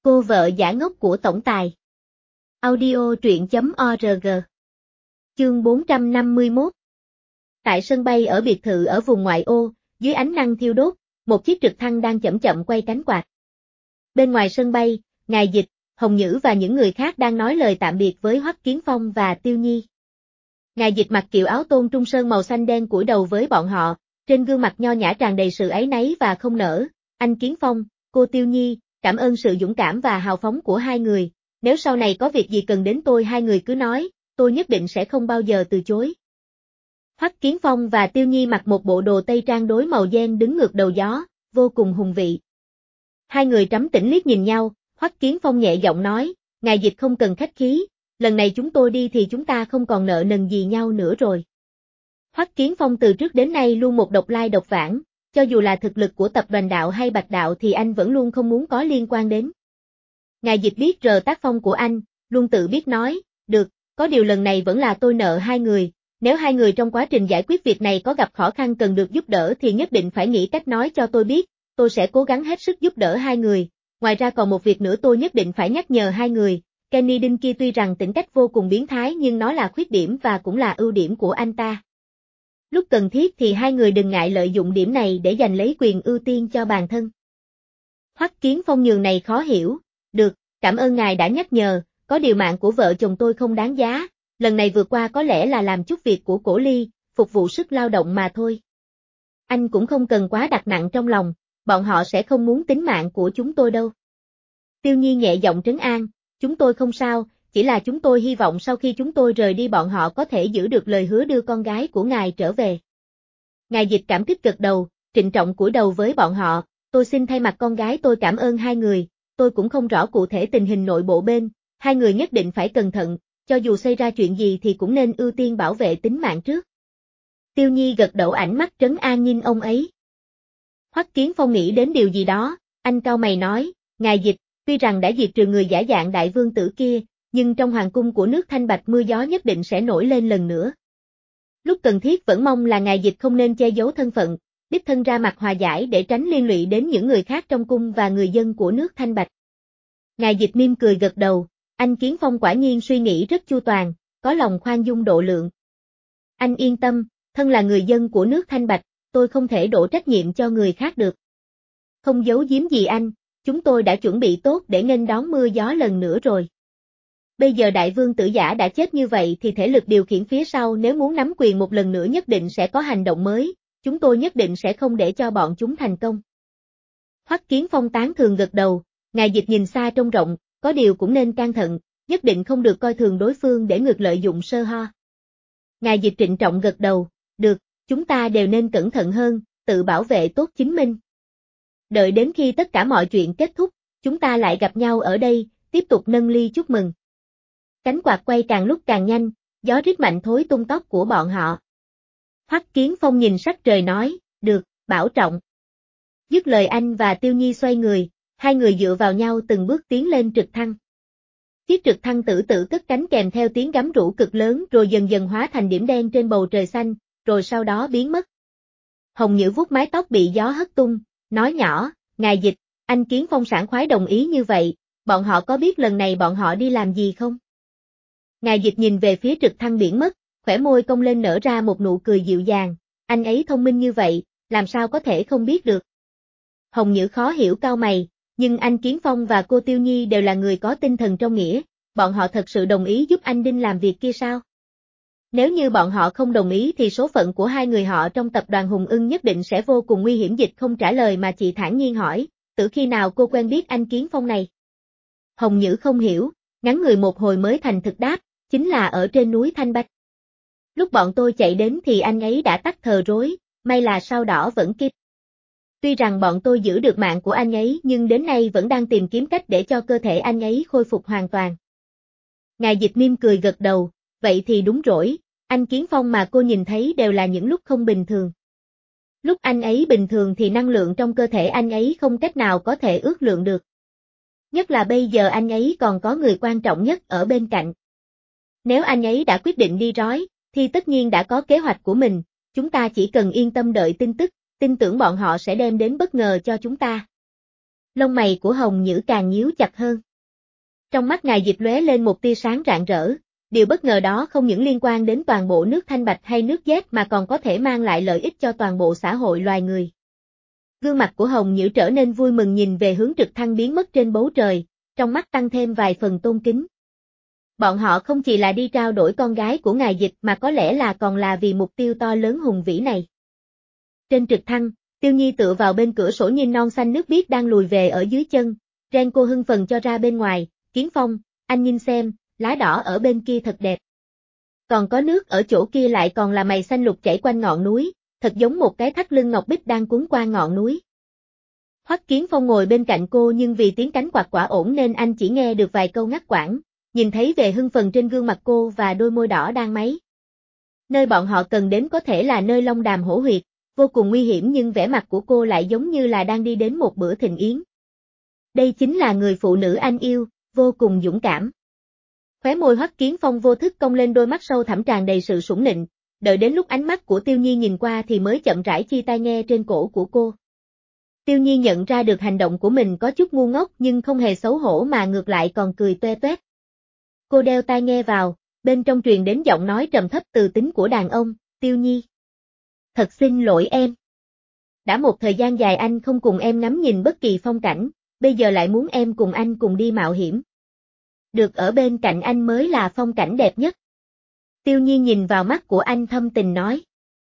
Cô vợ giả ngốc của tổng tài. Audio truyện.org. Chương 451. Tại sân bay ở biệt thự ở vùng ngoại ô, dưới ánh nắng thiêu đốt, một chiếc trực thăng đang chậm chậm quay cánh quạt. Bên ngoài sân bay, Ngài Dịch, Hồng Nhữ và những người khác đang nói lời tạm biệt với Hoắc Kiến Phong và Tiêu Nhi. Ngài Dịch mặc kiểu áo tôn trung sơn màu xanh đen cúi đầu với bọn họ, trên gương mặt nho nhã tràn đầy sự áy náy và không nỡ. Anh Kiến Phong, cô Tiêu Nhi, cảm ơn sự dũng cảm và hào phóng của hai người, nếu sau này có việc gì cần đến tôi hai người cứ nói, tôi nhất định sẽ không bao giờ từ chối. Hoắc Kiến Phong và Tiêu Nhi mặc một bộ đồ tây trang đối màu đen đứng ngược đầu gió, vô cùng hùng vị. Hai người trắm tĩnh liếc nhìn nhau, Hoắc Kiến Phong nhẹ giọng nói, Ngài Dịch không cần khách khí, lần này chúng tôi đi thì chúng ta không còn nợ nần gì nhau nữa rồi. Hoắc Kiến Phong từ trước đến nay luôn một độc lai độc vãng, cho dù là thực lực của tập đoàn đạo hay Bạch đạo thì anh vẫn luôn không muốn có liên quan đến. Ngài Dịch biết rờ tác phong của anh, luôn tự biết nói, được, có điều lần này vẫn là tôi nợ hai người, nếu hai người trong quá trình giải quyết việc này có gặp khó khăn cần được giúp đỡ thì nhất định phải nghĩ cách nói cho tôi biết, tôi sẽ cố gắng hết sức giúp đỡ hai người. Ngoài ra còn một việc nữa tôi nhất định phải nhắc nhở hai người, Kenny Đinh kia tuy rằng tính cách vô cùng biến thái nhưng nó là khuyết điểm và cũng là ưu điểm của anh ta. Lúc cần thiết thì hai người đừng ngại lợi dụng điểm này để giành lấy quyền ưu tiên cho bản thân. Hoắc Kiến Phong nhường này khó hiểu, được, cảm ơn ngài đã nhắc nhở, có điều mạng của vợ chồng tôi không đáng giá, lần này vượt qua có lẽ là làm chút việc của Cổ Ly, phục vụ sức lao động mà thôi. Anh cũng không cần quá đặt nặng trong lòng, bọn họ sẽ không muốn tính mạng của chúng tôi đâu. Tiêu Nhi nhẹ giọng trấn an, chúng tôi không sao, chỉ là chúng tôi hy vọng sau khi chúng tôi rời đi bọn họ có thể giữ được lời hứa đưa con gái của ngài trở về. Ngài Dịch cảm kích gật đầu, trịnh trọng cúi đầu với bọn họ, tôi xin thay mặt con gái tôi cảm ơn hai người, tôi cũng không rõ cụ thể tình hình nội bộ bên, hai người nhất định phải cẩn thận, cho dù xảy ra chuyện gì thì cũng nên ưu tiên bảo vệ tính mạng trước. Tiêu Nhi gật đầu ánh mắt trấn an nhìn ông ấy. Hoắc Kiến Phong nghĩ đến điều gì đó, anh cau mày nói, Ngài Dịch, tuy rằng đã diệt trừ người giả dạng đại vương tử kia, nhưng trong hoàng cung của nước Thanh Bạch mưa gió nhất định sẽ nổi lên lần nữa. Lúc cần thiết vẫn mong là Ngài Dịch không nên che giấu thân phận, đích thân ra mặt hòa giải để tránh liên lụy đến những người khác trong cung và người dân của nước Thanh Bạch. Ngài Dịch mỉm cười gật đầu, anh Kiến Phong quả nhiên suy nghĩ rất chu toàn, có lòng khoan dung độ lượng. Anh yên tâm, thân là người dân của nước Thanh Bạch, tôi không thể đổ trách nhiệm cho người khác được. Không giấu giếm gì anh, chúng tôi đã chuẩn bị tốt để nghênh đón mưa gió lần nữa rồi. Bây giờ đại vương tử giả đã chết như vậy thì thể lực điều khiển phía sau nếu muốn nắm quyền một lần nữa nhất định sẽ có hành động mới, chúng tôi nhất định sẽ không để cho bọn chúng thành công. Hoắc Kiến Phong tán thường gật đầu, Ngài Dịch nhìn xa trông rộng, có điều cũng nên can thận, nhất định không được coi thường đối phương để ngược lợi dụng sơ ho. Ngài Dịch trịnh trọng gật đầu, được, chúng ta đều nên cẩn thận hơn, tự bảo vệ tốt chính mình. Đợi đến khi tất cả mọi chuyện kết thúc, chúng ta lại gặp nhau ở đây, tiếp tục nâng ly chúc mừng. Cánh quạt quay càng lúc càng nhanh, gió rít mạnh thối tung tóc của bọn họ. Hoắc Kiến Phong nhìn sắc trời nói, được, bảo trọng. Dứt lời anh và Tiêu Nhi xoay người, hai người dựa vào nhau từng bước tiến lên trực thăng. Chiếc trực thăng tử tử cất cánh kèm theo tiếng gắm rũ cực lớn rồi dần dần hóa thành điểm đen trên bầu trời xanh, rồi sau đó biến mất. Hồng Nhữ vuốt mái tóc bị gió hất tung, nói nhỏ, Ngài Dịch, anh Kiến Phong sảng khoái đồng ý như vậy, bọn họ có biết lần này bọn họ đi làm gì không? Ngài Dịch nhìn về phía trực thăng biển mất, khỏe môi cong lên nở ra một nụ cười dịu dàng, anh ấy thông minh như vậy, làm sao có thể không biết được. Hồng Nhữ khó hiểu cau mày, nhưng anh Kiến Phong và cô Tiêu Nhi đều là người có tinh thần trong nghĩa, bọn họ thật sự đồng ý giúp anh Đinh làm việc kia sao? Nếu như bọn họ không đồng ý thì số phận của hai người họ trong tập đoàn Hùng Ưng nhất định sẽ vô cùng nguy hiểm. Dịch không trả lời mà chị thản nhiên hỏi, từ khi nào cô quen biết anh Kiến Phong này? Hồng Nhữ không hiểu, ngắn người một hồi mới thành thực đáp, chính là ở trên núi Thanh Bạch. Lúc bọn tôi chạy đến thì anh ấy đã tắt thờ rối, may là sao đỏ vẫn kịp. Tuy rằng bọn tôi giữ được mạng của anh ấy nhưng đến nay vẫn đang tìm kiếm cách để cho cơ thể anh ấy khôi phục hoàn toàn. Ngài Dịch mỉm cười gật đầu, vậy thì đúng rồi, anh Kiến Phong mà cô nhìn thấy đều là những lúc không bình thường. Lúc anh ấy bình thường thì năng lượng trong cơ thể anh ấy không cách nào có thể ước lượng được. Nhất là bây giờ anh ấy còn có người quan trọng nhất ở bên cạnh. Nếu anh ấy đã quyết định đi rói, thì tất nhiên đã có kế hoạch của mình, chúng ta chỉ cần yên tâm đợi tin tức, tin tưởng bọn họ sẽ đem đến bất ngờ cho chúng ta. Lông mày của Hồng Nhữ càng nhíu chặt hơn. Trong mắt ngài Dịch lóe lên một tia sáng rạng rỡ, điều bất ngờ đó không những liên quan đến toàn bộ nước Thanh Bạch hay nước Z mà còn có thể mang lại lợi ích cho toàn bộ xã hội loài người. Gương mặt của Hồng Nhữ trở nên vui mừng nhìn về hướng trực thăng biến mất trên bầu trời, trong mắt tăng thêm vài phần tôn kính. Bọn họ không chỉ là đi trao đổi con gái của ngài Dịch mà có lẽ là còn là vì mục tiêu to lớn hùng vĩ này. Trên trực thăng, Tiêu Nhi tựa vào bên cửa sổ nhìn non xanh nước biếc đang lùi về ở dưới chân, Ren cô hưng phấn cho ra bên ngoài, Kiến Phong, anh nhìn xem, lá đỏ ở bên kia thật đẹp. Còn có nước ở chỗ kia lại còn là mày xanh lục chảy quanh ngọn núi, thật giống một cái thắt lưng ngọc bích đang cuốn qua ngọn núi. Hoắc Kiến Phong ngồi bên cạnh cô nhưng vì tiếng cánh quạt quả ổn nên anh chỉ nghe được vài câu ngắt quãng, nhìn thấy vẻ hưng phấn trên gương mặt cô và đôi môi đỏ đang máy. Nơi bọn họ cần đến có thể là nơi Long Đàm hổ huyệt, vô cùng nguy hiểm nhưng vẻ mặt của cô lại giống như là đang đi đến một bữa thịnh yến. Đây chính là người phụ nữ anh yêu, vô cùng dũng cảm. Khóe môi Hoắc Kiến Phong vô thức cong lên, đôi mắt sâu thẳm tràn đầy sự sủng nịnh, đợi đến lúc ánh mắt của Tiêu Nhi nhìn qua thì mới chậm rãi chia tai nghe trên cổ của cô. Tiêu Nhi nhận ra được hành động của mình có chút ngu ngốc nhưng không hề xấu hổ mà ngược lại còn cười toe toét. Cô đeo tai nghe vào, bên trong truyền đến giọng nói trầm thấp từ tính của đàn ông, Tiêu Nhi. Thật xin lỗi em. Đã một thời gian dài anh không cùng em ngắm nhìn bất kỳ phong cảnh, bây giờ lại muốn em cùng anh cùng đi mạo hiểm. Được ở bên cạnh anh mới là phong cảnh đẹp nhất. Tiêu Nhi nhìn vào mắt của anh thâm tình nói.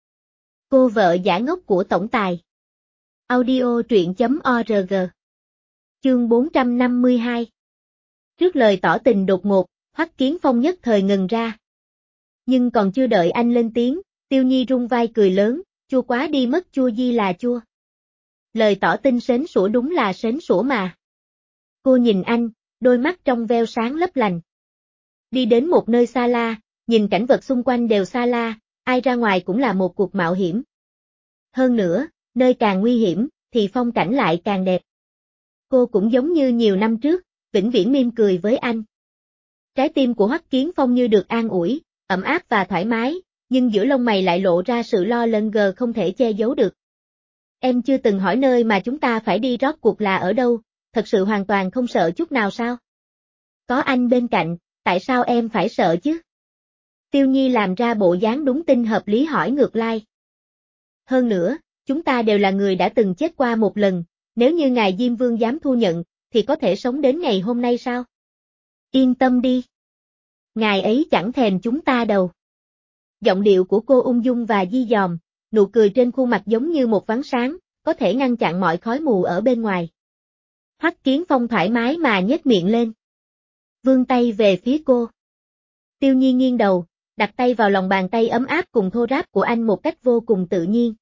Cô vợ giả ngốc của tổng tài. Audio truyện.org. Chương 452. Trước lời tỏ tình đột ngột, Hoắc Kiến Phong nhất thời ngừng ra. Nhưng còn chưa đợi anh lên tiếng, Tiêu Nhi rung vai cười lớn, chua quá đi mất, chua gì là chua. Lời tỏ tình sến sủa đúng là sến sủa mà. Cô nhìn anh, đôi mắt trong veo sáng lấp lành. Đi đến một nơi xa la, nhìn cảnh vật xung quanh đều xa la, ai ra ngoài cũng là một cuộc mạo hiểm. Hơn nữa, nơi càng nguy hiểm, thì phong cảnh lại càng đẹp. Cô cũng giống như nhiều năm trước, vĩnh viễn mỉm cười với anh. Trái tim của Hoắc Kiến Phong như được an ủi, ấm áp và thoải mái, nhưng giữa lông mày lại lộ ra sự lo lắng không thể che giấu được. Em chưa từng hỏi nơi mà chúng ta phải đi rốt cuộc là ở đâu, thật sự hoàn toàn không sợ chút nào sao? Có anh bên cạnh, tại sao em phải sợ chứ? Tiêu Nhi làm ra bộ dáng đúng tin hợp lý hỏi ngược lại. Hơn nữa, chúng ta đều là người đã từng chết qua một lần, nếu như ngài Diêm Vương dám thu nhận, thì có thể sống đến ngày hôm nay sao? Yên tâm đi. Ngài ấy chẳng thèm chúng ta đâu. Giọng điệu của cô ung dung và di dòm, nụ cười trên khuôn mặt giống như một vắng sáng, có thể ngăn chặn mọi khói mù ở bên ngoài. Hoắc Kiến Phong thoải mái mà nhếch miệng lên. Vươn tay về phía cô. Tiêu Nhi nghiêng đầu, đặt tay vào lòng bàn tay ấm áp cùng thô ráp của anh một cách vô cùng tự nhiên.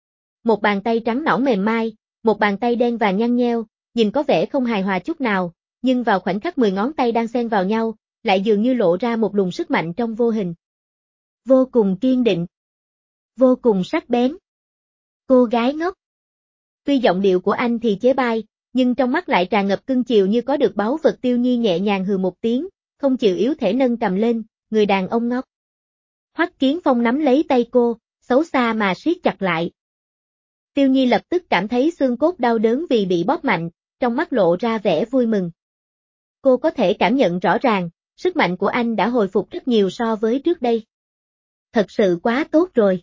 Một bàn tay trắng nõn mềm mại, một bàn tay đen vàng nhăn nheo, nhìn có vẻ không hài hòa chút nào, nhưng vào khoảnh khắc 10 ngón tay đang xen vào nhau, lại dường như lộ ra một luồng sức mạnh trong vô hình. Vô cùng kiên định. Vô cùng sắc bén. Cô gái ngốc. Tuy giọng điệu của anh thì chế bai, nhưng trong mắt lại tràn ngập cưng chiều như có được báu vật. Tiêu Nhi nhẹ nhàng hừ một tiếng, không chịu yếu thể nâng cầm lên, người đàn ông ngốc. Hoắc Kiến Phong nắm lấy tay cô, xấu xa mà siết chặt lại. Tiêu Nhi lập tức cảm thấy xương cốt đau đớn vì bị bóp mạnh, trong mắt lộ ra vẻ vui mừng. Cô có thể cảm nhận rõ ràng, sức mạnh của anh đã hồi phục rất nhiều so với trước đây. Thật sự quá tốt rồi.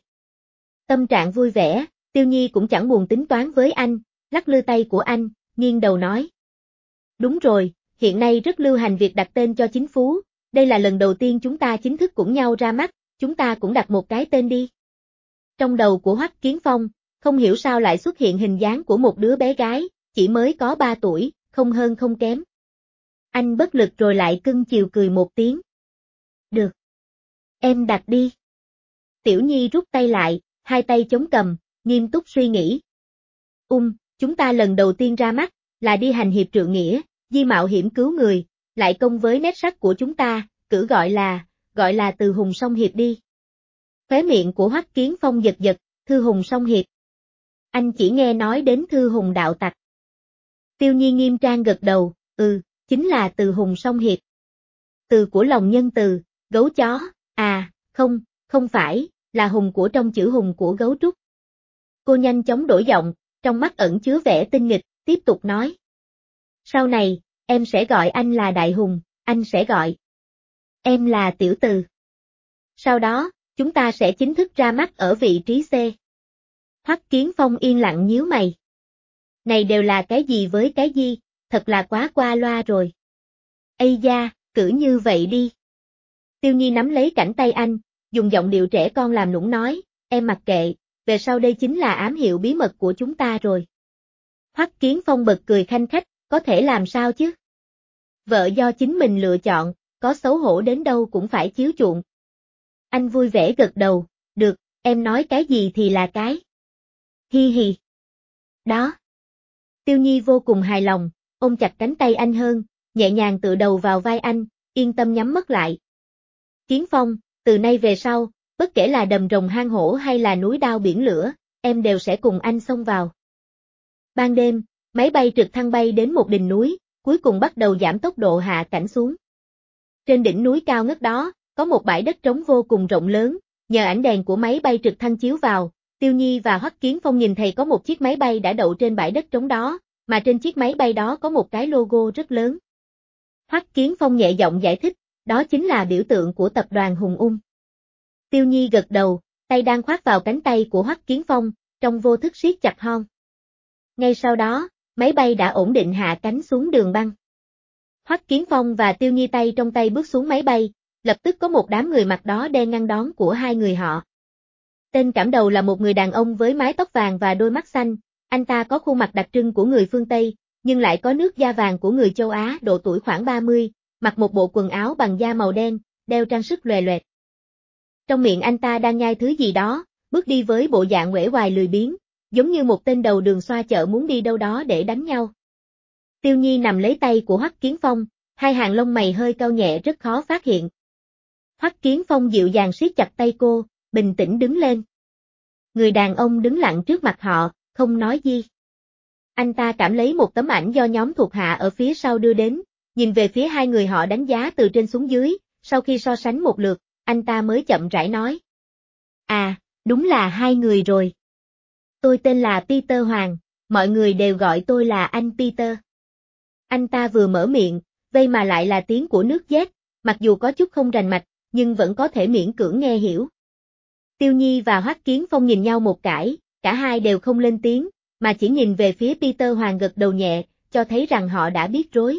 Tâm trạng vui vẻ, Tiêu Nhi cũng chẳng buồn tính toán với anh, lắc lư tay của anh, nghiêng đầu nói. Đúng rồi, hiện nay rất lưu hành việc đặt tên cho chính phú, đây là lần đầu tiên chúng ta chính thức cùng nhau ra mắt, chúng ta cũng đặt một cái tên đi. Trong đầu của Hoắc Kiến Phong, không hiểu sao lại xuất hiện hình dáng của một đứa bé gái, chỉ mới có 3 tuổi, không hơn không kém. Anh bất lực rồi lại cưng chiều cười một tiếng. Được. Em đặt đi. Tiểu Nhi rút tay lại, hai tay chống cằm, nghiêm túc suy nghĩ. Chúng ta lần đầu tiên ra mắt, là đi hành hiệp trượng nghĩa, di mạo hiểm cứu người, lại công với nét sắc của chúng ta, cử gọi là Từ Hùng Song Hiệp đi. Khóe miệng của Hoắc Kiến Phong giật giật, Thư Hùng Song Hiệp. Anh chỉ nghe nói đến Thư Hùng đạo tặc. Tiêu Nhi nghiêm trang gật đầu, chính là Từ Hùng Song Hiệp. Từ của lòng nhân từ, gấu chó, không phải, là hùng của trong chữ hùng của gấu trúc. Cô nhanh chóng đổi giọng, trong mắt ẩn chứa vẻ tinh nghịch, tiếp tục nói. Sau này, em sẽ gọi anh là Đại Hùng, anh sẽ gọi em là Tiểu Từ. Sau đó, chúng ta sẽ chính thức ra mắt ở vị trí C. Hoắc Kiến Phong yên lặng nhíu mày. Này đều là cái gì với cái gì, thật là quá qua loa rồi. Ây da, cử như vậy đi. Tiêu Nhi nắm lấy cánh tay anh, dùng giọng điệu trẻ con làm nũng nói, em mặc kệ, về sau đây chính là ám hiệu bí mật của chúng ta rồi. Hoắc Kiến Phong bật cười khanh khách, có thể làm sao chứ? Vợ do chính mình lựa chọn, có xấu hổ đến đâu cũng phải chiếu chuộng. Anh vui vẻ gật đầu, được, em nói cái gì thì là cái. Hi hi. Đó. Tiêu Nhi vô cùng hài lòng, ôm chặt cánh tay anh hơn, nhẹ nhàng tựa đầu vào vai anh, yên tâm nhắm mắt lại. Kiến Phong, từ nay về sau, bất kể là đầm rồng hang hổ hay là núi đao biển lửa, em đều sẽ cùng anh xông vào. Ban đêm, máy bay trực thăng bay đến một đỉnh núi, cuối cùng bắt đầu giảm tốc độ hạ cánh xuống. Trên đỉnh núi cao ngất đó, có một bãi đất trống vô cùng rộng lớn, nhờ ánh đèn của máy bay trực thăng chiếu vào, Tiêu Nhi và Hoắc Kiến Phong nhìn thấy có một chiếc máy bay đã đậu trên bãi đất trống đó, mà trên chiếc máy bay đó có một cái logo rất lớn. Hoắc Kiến Phong nhẹ giọng giải thích, đó chính là biểu tượng của tập đoàn Hùng Ung. Tiêu Nhi gật đầu, tay đang khoác vào cánh tay của Hoắc Kiến Phong, trong vô thức siết chặt hon. Ngay sau đó, máy bay đã ổn định hạ cánh xuống đường băng. Hoắc Kiến Phong và Tiêu Nhi tay trong tay bước xuống máy bay, lập tức có một đám người mặc đó đen ngăn đón của hai người họ. Tên cản đầu là một người đàn ông với mái tóc vàng và đôi mắt xanh, anh ta có khuôn mặt đặc trưng của người phương Tây, nhưng lại có nước da vàng của người châu Á, độ tuổi khoảng 30, mặc một bộ quần áo bằng da màu đen, đeo trang sức lòe loẹt. Trong miệng anh ta đang nhai thứ gì đó, bước đi với bộ dạng uể oải lười biếng, giống như một tên đầu đường xoa chợ muốn đi đâu đó để đánh nhau. Tiêu Nhi nằm lấy tay của Hoắc Kiến Phong, hai hàng lông mày hơi cau nhẹ rất khó phát hiện. Hoắc Kiến Phong dịu dàng siết chặt tay cô, bình tĩnh đứng lên. Người đàn ông đứng lặng trước mặt họ, không nói gì. Anh ta cảm lấy một tấm ảnh do nhóm thuộc hạ ở phía sau đưa đến, nhìn về phía hai người họ đánh giá từ trên xuống dưới, sau khi so sánh một lượt, anh ta mới chậm rãi nói. À, đúng là hai người rồi. Tôi tên là Peter Hoàng, mọi người đều gọi tôi là anh Peter. Anh ta vừa mở miệng, vậy mà lại là tiếng của nước Z, mặc dù có chút không rành mạch, nhưng vẫn có thể miễn cưỡng nghe hiểu. Tiêu Nhi và Hoắc Kiến Phong nhìn nhau một cái, cả hai đều không lên tiếng, mà chỉ nhìn về phía Peter Hoàng gật đầu nhẹ, cho thấy rằng họ đã biết rối.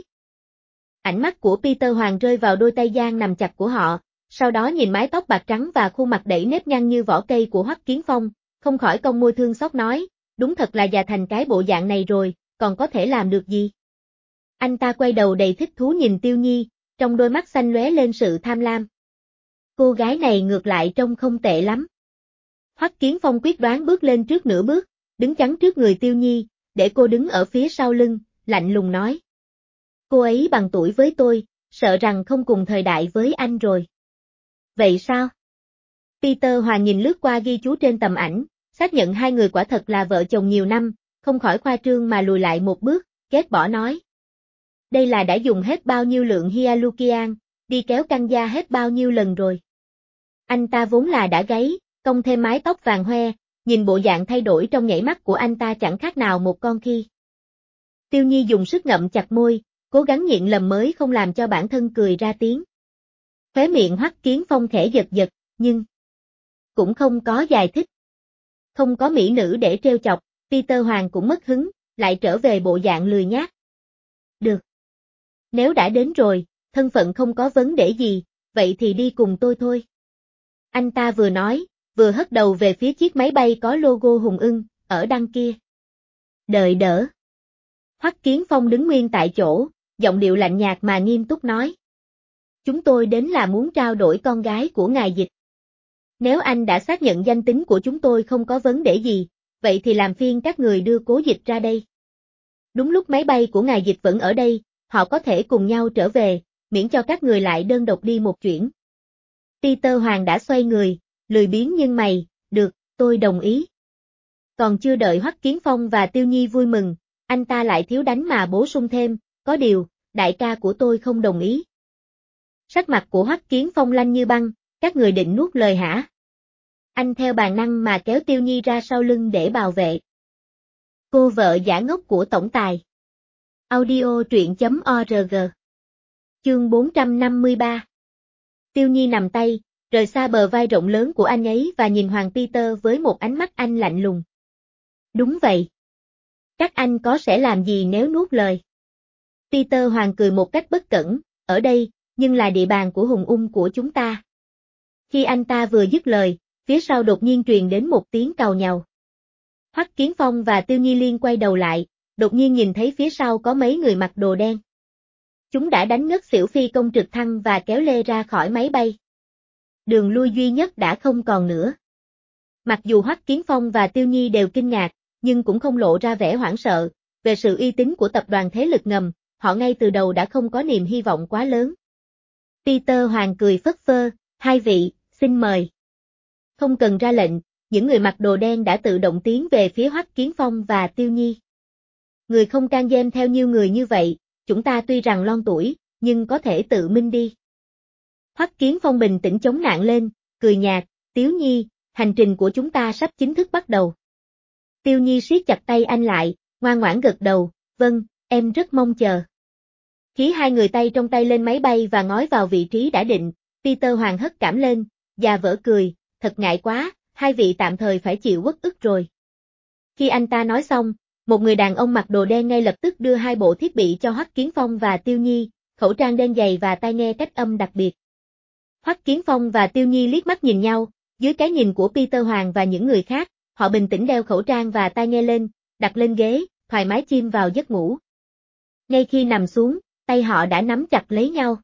Ánh mắt của Peter Hoàng rơi vào đôi tay giang nằm chặt của họ, sau đó nhìn mái tóc bạc trắng và khuôn mặt đẫy nếp nhăn như vỏ cây của Hoắc Kiến Phong, không khỏi cong môi thương xót nói, đúng thật là già thành cái bộ dạng này rồi, còn có thể làm được gì? Anh ta quay đầu đầy thích thú nhìn Tiêu Nhi, trong đôi mắt xanh lóe lên sự tham lam. Cô gái này ngược lại trông không tệ lắm. Hoắc Kiến Phong quyết đoán bước lên trước nửa bước, đứng chắn trước người Tiêu Nhi, để cô đứng ở phía sau lưng, lạnh lùng nói. Cô ấy bằng tuổi với tôi, sợ rằng không cùng thời đại với anh rồi. Vậy sao? Peter Hoàng nhìn lướt qua ghi chú trên tầm ảnh, xác nhận hai người quả thật là vợ chồng nhiều năm, không khỏi khoa trương mà lùi lại một bước, ghét bỏ nói. Đây là đã dùng hết bao nhiêu lượng Hyalukian, đi kéo căng da hết bao nhiêu lần rồi. Anh ta vốn là đã gáy, cong thêm mái tóc vàng hoe, nhìn bộ dạng thay đổi trong nhảy mắt của anh ta chẳng khác nào một con khi. Tiêu Nhi dùng sức ngậm chặt môi, cố gắng nhịn lầm mới không làm cho bản thân cười ra tiếng. Khóe miệng Hoắc Kiến Phong khẽ giật giật, nhưng cũng không có giải thích. Không có mỹ nữ để trêu chọc, Peter Hoàng cũng mất hứng, lại trở về bộ dạng lười nhác. Được. Nếu đã đến rồi, thân phận không có vấn đề gì, vậy thì đi cùng tôi thôi. Anh ta vừa nói, vừa hất đầu về phía chiếc máy bay có logo Hùng Ưng, ở đằng kia. Đợi đỡ. Hoắc Kiến Phong đứng nguyên tại chỗ, giọng điệu lạnh nhạt mà nghiêm túc nói. Chúng tôi đến là muốn trao đổi con gái của ngài Dịch. Nếu anh đã xác nhận danh tính của chúng tôi không có vấn đề gì, vậy thì làm phiền các người đưa Cố Dịch ra đây. Đúng lúc máy bay của ngài Dịch vẫn ở đây, họ có thể cùng nhau trở về, miễn cho các người lại đơn độc đi một chuyến. Peter Hoàng đã xoay người, lười biếng nhưng mày, được, tôi đồng ý. Còn chưa đợi Hoắc Kiến Phong và Tiêu Nhi vui mừng, anh ta lại thiếu đánh mà bổ sung thêm, có điều, đại ca của tôi không đồng ý. Sắc mặt của Hoắc Kiến Phong lạnh như băng, các người định nuốt lời hả? Anh theo bản năng mà kéo Tiêu Nhi ra sau lưng để bảo vệ. Cô vợ giả ngốc của tổng tài. Audio truyện.org. Chương 453. Tiêu Nhi nằm tay, rời xa bờ vai rộng lớn của anh ấy và nhìn Hoàng Peter với một ánh mắt anh lạnh lùng. Đúng vậy. Các anh có sẽ làm gì nếu nuốt lời? Peter Hoàng cười một cách bất cẩn, ở đây, nhưng là địa bàn của hùng của chúng ta. Khi anh ta vừa dứt lời, phía sau đột nhiên truyền đến một tiếng càu nhàu. Hoắc Kiến Phong và Tiêu Nhi Liên quay đầu lại, đột nhiên nhìn thấy phía sau có mấy người mặc đồ đen. Chúng đã đánh ngất xỉu phi công trực thăng và kéo lê ra khỏi máy bay. Đường lui duy nhất đã không còn nữa. Mặc dù Hoắc Kiến Phong và Tiêu Nhi đều kinh ngạc, nhưng cũng không lộ ra vẻ hoảng sợ, về sự uy tín của tập đoàn thế lực ngầm, họ ngay từ đầu đã không có niềm hy vọng quá lớn. Peter Hoàng cười phất phơ, hai vị, xin mời. Không cần ra lệnh, những người mặc đồ đen đã tự động tiến về phía Hoắc Kiến Phong và Tiêu Nhi. Người không can gem theo nhiều người như vậy, chúng ta tuy rằng lon tuổi, nhưng có thể tự minh đi. Hoắc Kiến Phong bình tĩnh chống nạn lên, cười nhạt, Tiếu Nhi, hành trình của chúng ta sắp chính thức bắt đầu. Tiêu Nhi siết chặt tay anh lại, ngoan ngoãn gật đầu, vâng, em rất mong chờ. Khi hai người tay trong tay lên máy bay và ngói vào vị trí đã định, Peter Hoàng hất cảm lên, già vỡ cười, thật ngại quá, hai vị tạm thời phải chịu uất ức rồi. Khi anh ta nói xong, một người đàn ông mặc đồ đen ngay lập tức đưa hai bộ thiết bị cho Hoắc Kiến Phong và Tiêu Nhi, khẩu trang đen dày và tai nghe cách âm đặc biệt. Hoắc Kiến Phong và Tiêu Nhi liếc mắt nhìn nhau, dưới cái nhìn của Peter Hoàng và những người khác, họ bình tĩnh đeo khẩu trang và tai nghe lên, đặt lên ghế, thoải mái chìm vào giấc ngủ. Ngay khi nằm xuống, tay họ đã nắm chặt lấy nhau.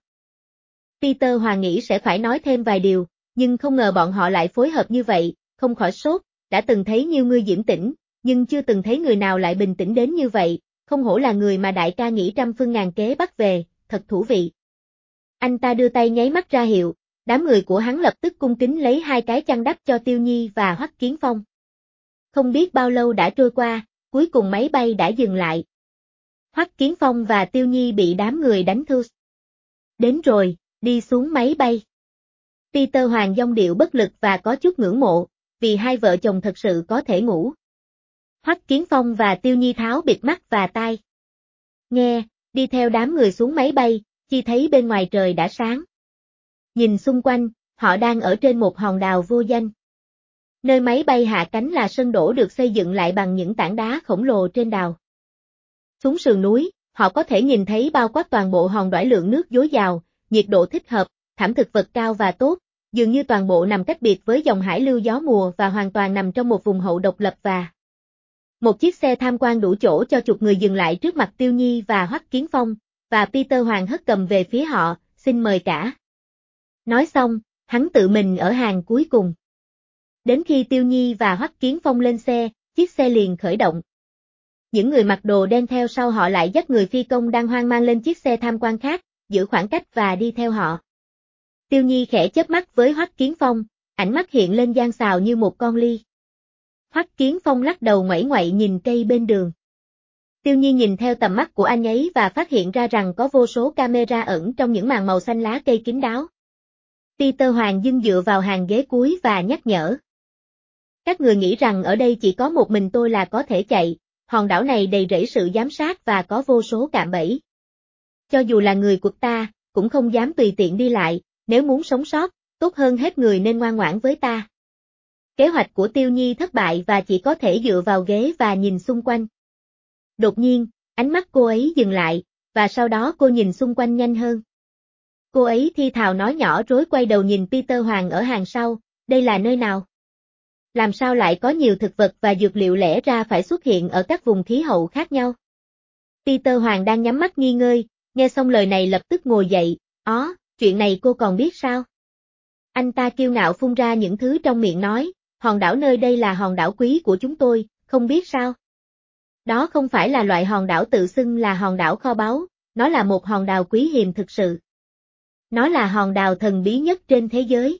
Peter Hoàng nghĩ sẽ phải nói thêm vài điều, nhưng không ngờ bọn họ lại phối hợp như vậy, không khỏi sốt, đã từng thấy nhiều người điềm tĩnh, nhưng chưa từng thấy người nào lại bình tĩnh đến như vậy, không hổ là người mà đại ca nghĩ trăm phương ngàn kế bắt về, thật thú vị. Anh ta đưa tay nháy mắt ra hiệu, đám người của hắn lập tức cung kính lấy hai cái chăn đắp cho Tiêu Nhi và Hoắc Kiến Phong. Không biết bao lâu đã trôi qua, cuối cùng máy bay đã dừng lại. Hoắc Kiến Phong và Tiêu Nhi bị đám người đánh thua. Đến rồi, đi xuống máy bay. Peter Hoàng dong điệu bất lực và có chút ngưỡng mộ, vì hai vợ chồng thật sự có thể ngủ. Hoắc Kiến Phong và Tiêu Nhi tháo bịt mắt và tai. Nghe, đi theo đám người xuống máy bay, chỉ thấy bên ngoài trời đã sáng. Nhìn xung quanh, họ đang ở trên một hòn đảo vô danh. Nơi máy bay hạ cánh là sân đỗ được xây dựng lại bằng những tảng đá khổng lồ trên đảo. Xuống sườn núi, họ có thể nhìn thấy bao quát toàn bộ hòn đảo, lượng nước dồi dào, nhiệt độ thích hợp, thảm thực vật cao và tốt, dường như toàn bộ nằm cách biệt với dòng hải lưu gió mùa và hoàn toàn nằm trong một vùng hậu độc lập và. Một chiếc xe tham quan đủ chỗ cho chục người dừng lại trước mặt Tiêu Nhi và Hoắc Kiến Phong, và Peter Hoàng hất cầm về phía họ, xin mời cả. Nói xong, hắn tự mình ở hàng cuối cùng. Đến khi Tiêu Nhi và Hoắc Kiến Phong lên xe, chiếc xe liền khởi động. Những người mặc đồ đen theo sau họ lại dắt người phi công đang hoang mang lên chiếc xe tham quan khác, giữ khoảng cách và đi theo họ. Tiêu Nhi khẽ chớp mắt với Hoắc Kiến Phong, ánh mắt hiện lên gian xào như một con ly. Hoắc Kiến Phong lắc đầu ngoẩy ngoậy nhìn cây bên đường. Tiêu Nhi nhìn theo tầm mắt của anh ấy và phát hiện ra rằng có vô số camera ẩn trong những màn màu xanh lá cây kín đáo. Peter Hoàng dưng dựa vào hàng ghế cuối và nhắc nhở. Các người nghĩ rằng ở đây chỉ có một mình tôi là có thể chạy, hòn đảo này đầy rẫy sự giám sát và có vô số cạm bẫy. Cho dù là người của ta, cũng không dám tùy tiện đi lại, nếu muốn sống sót, tốt hơn hết người nên ngoan ngoãn với ta. Kế hoạch của Tiêu Nhi thất bại và chỉ có thể dựa vào ghế và nhìn xung quanh. Đột nhiên, ánh mắt cô ấy dừng lại, và sau đó cô nhìn xung quanh nhanh hơn. Cô ấy thi thào nói nhỏ rối quay đầu nhìn Peter Hoàng ở hàng sau, đây là nơi nào? Làm sao lại có nhiều thực vật và dược liệu lẽ ra phải xuất hiện ở các vùng khí hậu khác nhau? Peter Hoàng đang nhắm mắt nghi ngơi, nghe xong lời này lập tức ngồi dậy, chuyện này cô còn biết sao? Anh ta kiêu ngạo phun ra những thứ trong miệng nói, hòn đảo nơi đây là hòn đảo quý của chúng tôi, không biết sao? Đó không phải là loại hòn đảo tự xưng là hòn đảo kho báu, nó là một hòn đảo quý hiếm thực sự. Nó là hòn đảo thần bí nhất trên thế giới.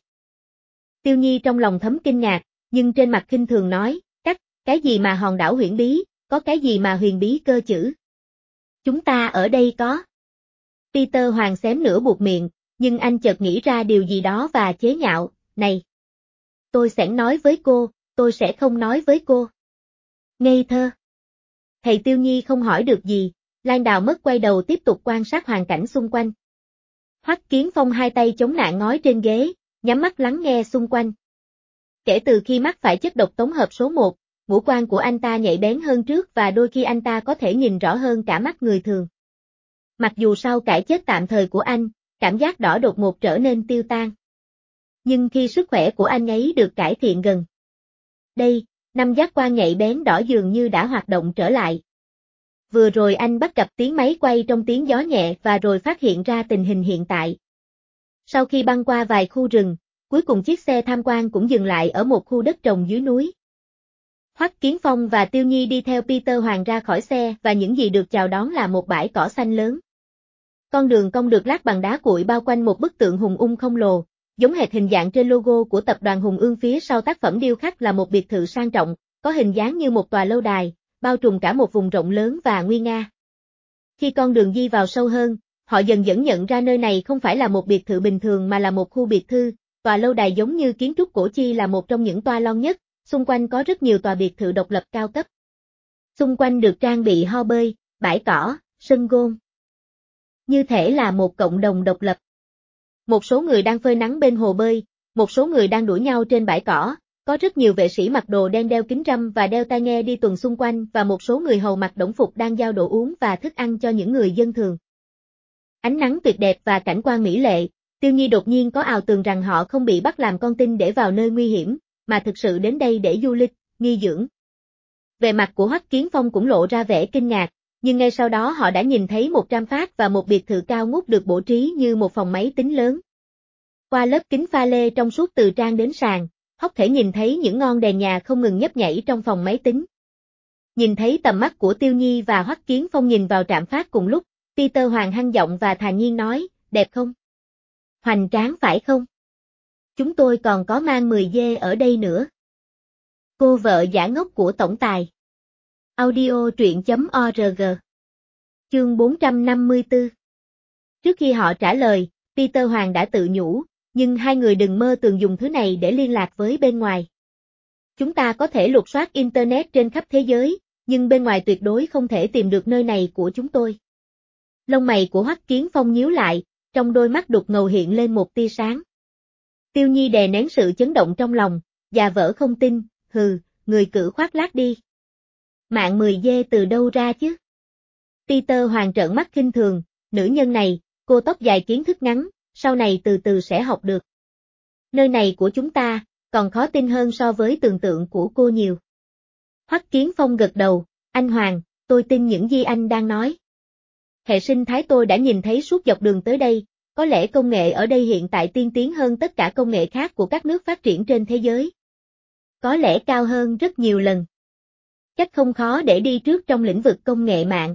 Tiêu Nhi trong lòng thấm kinh ngạc, nhưng trên mặt khinh thường nói, cái gì mà hòn đảo huyền bí, có cái gì mà huyền bí cơ chứ? Chúng ta ở đây có. Peter Hoàng xém nửa buột miệng, nhưng anh chợt nghĩ ra điều gì đó và chế nhạo, này. Tôi sẽ nói với cô, tôi sẽ không nói với cô. Ngây thơ. Thầy Tiêu Nhi không hỏi được gì, Lan Đào mất quay đầu tiếp tục quan sát hoàn cảnh xung quanh. Hoắc Kiến Phong hai tay chống nạn ngói trên ghế, nhắm mắt lắng nghe xung quanh. Kể từ khi mắc phải chất độc tổng hợp số 1, ngũ quan của anh ta nhạy bén hơn trước và đôi khi anh ta có thể nhìn rõ hơn cả mắt người thường. Mặc dù sau cái chết tạm thời của anh, cảm giác đỏ đột ngột trở nên tiêu tan. Nhưng khi sức khỏe của anh ấy được cải thiện gần đây, năm giác quan nhạy bén đỏ dường như đã hoạt động trở lại. Vừa rồi anh bắt gặp tiếng máy quay trong tiếng gió nhẹ và rồi phát hiện ra tình hình hiện tại. Sau khi băng qua vài khu rừng, cuối cùng chiếc xe tham quan cũng dừng lại ở một khu đất trồng dưới núi. Hoắc Kiến Phong và Tiêu Nhi đi theo Peter Hoàng ra khỏi xe và những gì được chào đón là một bãi cỏ xanh lớn. Con đường cong được lát bằng đá cuội bao quanh một bức tượng hùng ưng khổng lồ, giống hệt hình dạng trên logo của tập đoàn Hùng Ưng. Phía sau tác phẩm điêu khắc là một biệt thự sang trọng, có hình dáng như một tòa lâu đài, bao trùm cả một vùng rộng lớn và nguy nga. Khi con đường đi vào sâu hơn, họ dần dần nhận ra nơi này không phải là một biệt thự bình thường mà là một khu biệt thự. Tòa lâu đài giống như kiến trúc cổ chi là một trong những toa lon nhất, xung quanh có rất nhiều tòa biệt thự độc lập cao cấp. Xung quanh được trang bị ho bơi, bãi cỏ, sân golf. Như thể là một cộng đồng độc lập. Một số người đang phơi nắng bên hồ bơi, một số người đang đuổi nhau trên bãi cỏ, có rất nhiều vệ sĩ mặc đồ đen đeo kính râm và đeo tai nghe đi tuần xung quanh và một số người hầu mặc đồng phục đang giao đồ uống và thức ăn cho những người dân thường. Ánh nắng tuyệt đẹp và cảnh quan mỹ lệ, Tiêu Nhi đột nhiên có ảo tưởng rằng họ không bị bắt làm con tin để vào nơi nguy hiểm, mà thực sự đến đây để du lịch, nghỉ dưỡng. Về mặt của Hoắc Kiến Phong cũng lộ ra vẻ kinh ngạc, nhưng ngay sau đó họ đã nhìn thấy một tram phát và một biệt thự cao ngút được bố trí như một phòng máy tính lớn. Qua lớp kính pha lê trong suốt từ trang đến sàn, Hóc thể nhìn thấy những ngọn đèn nhà không ngừng nhấp nhảy trong phòng máy tính. Nhìn thấy tầm mắt của Tiêu Nhi và Hoắc Kiến Phong nhìn vào trạm phát cùng lúc, Peter Hoàng hăng giọng và thản nhiên nói, đẹp không? Hoành tráng phải không? Chúng tôi còn có mang 10 dê ở đây nữa. Cô vợ giả ngốc của tổng tài. Audio truyện.org. Chương 454. Trước khi họ trả lời, Peter Hoàng đã tự nhủ, nhưng hai người đừng mơ tưởng dùng thứ này để liên lạc với bên ngoài. Chúng ta có thể lục soát Internet trên khắp thế giới, nhưng bên ngoài tuyệt đối không thể tìm được nơi này của chúng tôi. Lông mày của Hoắc Kiến Phong nhíu lại, trong đôi mắt đục ngầu hiện lên một tia sáng. Tiêu Nhi đè nén sự chấn động trong lòng, già vỡ không tin, hừ, người cử khoác lác đi. Mạng 10 dê từ đâu ra chứ? Peter Hoàng trợn mắt khinh thường, nữ nhân này, cô tóc dài kiến thức ngắn, sau này từ từ sẽ học được. Nơi này của chúng ta, còn khó tin hơn so với tưởng tượng của cô nhiều. Hoắc Kiến Phong gật đầu, anh Hoàng, tôi tin những gì anh đang nói. Hệ sinh thái tôi đã nhìn thấy suốt dọc đường tới đây, có lẽ công nghệ ở đây hiện tại tiên tiến hơn tất cả công nghệ khác của các nước phát triển trên thế giới. Có lẽ cao hơn rất nhiều lần. Chắc không khó để đi trước trong lĩnh vực công nghệ mạng.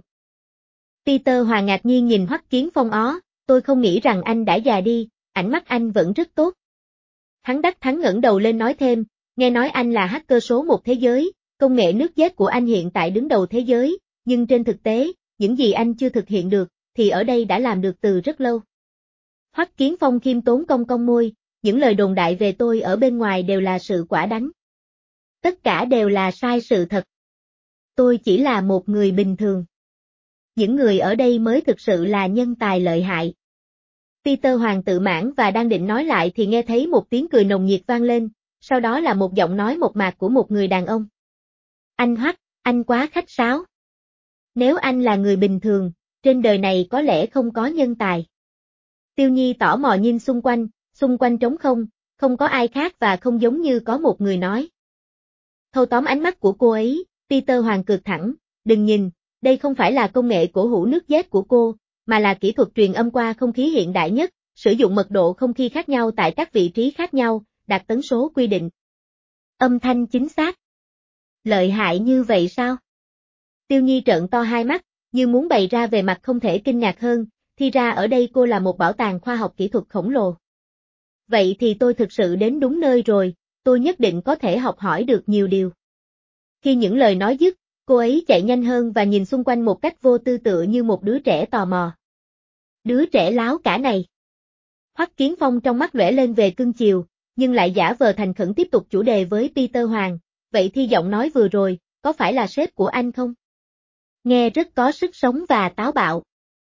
Peter Hoàng ngạc nhiên nhìn Hoắc Kiến Phong tôi không nghĩ rằng anh đã già đi, ánh mắt anh vẫn rất tốt. Hắn đắc thắng ngẩng đầu lên nói thêm, nghe nói anh là hacker số 1 thế giới, công nghệ nước dết của anh hiện tại đứng đầu thế giới, nhưng trên thực tế, những gì anh chưa thực hiện được, thì ở đây đã làm được từ rất lâu. Hoắc Kiến Phong khiêm tốn cong cong môi, những lời đồn đại về tôi ở bên ngoài đều là sự quả đánh. Tất cả đều là sai sự thật. Tôi chỉ là một người bình thường. Những người ở đây mới thực sự là nhân tài lợi hại. Peter Hoàng tự mãn và đang định nói lại thì nghe thấy một tiếng cười nồng nhiệt vang lên, sau đó là một giọng nói mộc mạc của một người đàn ông. Anh Hoắc, anh quá khách sáo. Nếu anh là người bình thường, trên đời này có lẽ không có nhân tài. Tiêu Nhi tò mò nhìn xung quanh trống không, không có ai khác và không giống như có một người nói. Thâu tóm ánh mắt của cô ấy, Peter Hoàng cược thẳng, đừng nhìn, đây không phải là công nghệ cổ hủ nước dết của cô, mà là kỹ thuật truyền âm qua không khí hiện đại nhất, sử dụng mật độ không khí khác nhau tại các vị trí khác nhau, đạt tần số quy định. Âm thanh chính xác. Lợi hại như vậy sao? Tiêu Nhi trợn to hai mắt, như muốn bày ra về mặt không thể kinh ngạc hơn, thì ra ở đây cô là một bảo tàng khoa học kỹ thuật khổng lồ. Vậy thì tôi thực sự đến đúng nơi rồi, tôi nhất định có thể học hỏi được nhiều điều. Khi những lời nói dứt, cô ấy chạy nhanh hơn và nhìn xung quanh một cách vô tư tựa như một đứa trẻ tò mò. Đứa trẻ láo cả này. Hoắc Kiến Phong trong mắt lóe lên về cưng chiều, nhưng lại giả vờ thành khẩn tiếp tục chủ đề với Peter Hoàng, vậy thì giọng nói vừa rồi, có phải là sếp của anh không? nghe rất có sức sống và táo bạo.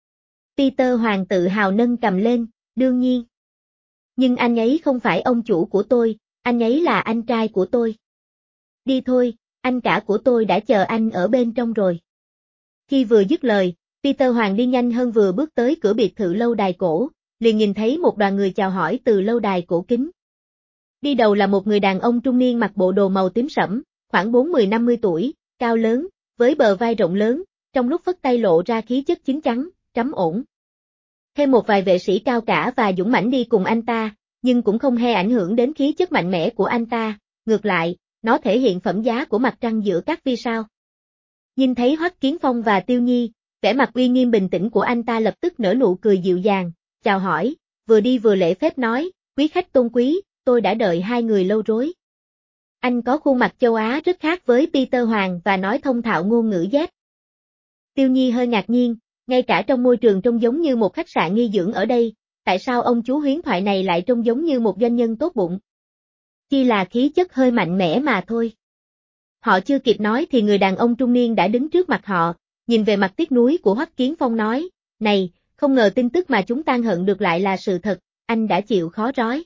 Peter Hoàng tự hào nâng cầm lên, đương nhiên. Nhưng anh ấy không phải ông chủ của tôi, anh ấy là anh trai của tôi. Đi thôi, anh cả của tôi đã chờ anh ở bên trong rồi. Khi vừa dứt lời, Peter Hoàng đi nhanh hơn vừa bước tới cửa biệt thự lâu đài cổ, liền nhìn thấy một đoàn người chào hỏi từ lâu đài cổ kính. Đi đầu là một người đàn ông trung niên mặc bộ đồ màu tím sẫm, khoảng 40-50 tuổi, cao lớn, với bờ vai rộng lớn, trong lúc phất tay lộ ra khí chất chín chắn, trầm ổn. Thêm một vài vệ sĩ cao cả và dũng mãnh đi cùng anh ta, nhưng cũng không hề ảnh hưởng đến khí chất mạnh mẽ của anh ta, ngược lại, nó thể hiện phẩm giá của mặt trăng giữa các vì sao. Nhìn thấy Hoắc Kiến Phong và Tiêu Nhi, vẻ mặt uy nghiêm bình tĩnh của anh ta lập tức nở nụ cười dịu dàng, chào hỏi, vừa đi vừa lễ phép nói, quý khách tôn quý, tôi đã đợi hai người lâu rồi. Anh có khuôn mặt châu Á rất khác với Peter Hoàng và nói thông thạo ngôn ngữ Z. Tiêu Nhi hơi ngạc nhiên, ngay cả trong môi trường trông giống như một khách sạn nghỉ dưỡng ở đây, tại sao ông chú huyền thoại này lại trông giống như một doanh nhân tốt bụng? Chỉ là khí chất hơi mạnh mẽ mà thôi. Họ chưa kịp nói thì người đàn ông trung niên đã đứng trước mặt họ, nhìn về mặt tiếc nuối của Hoắc Kiến Phong nói, này, không ngờ tin tức mà chúng ta hận được lại là sự thật, anh đã chịu khó rói.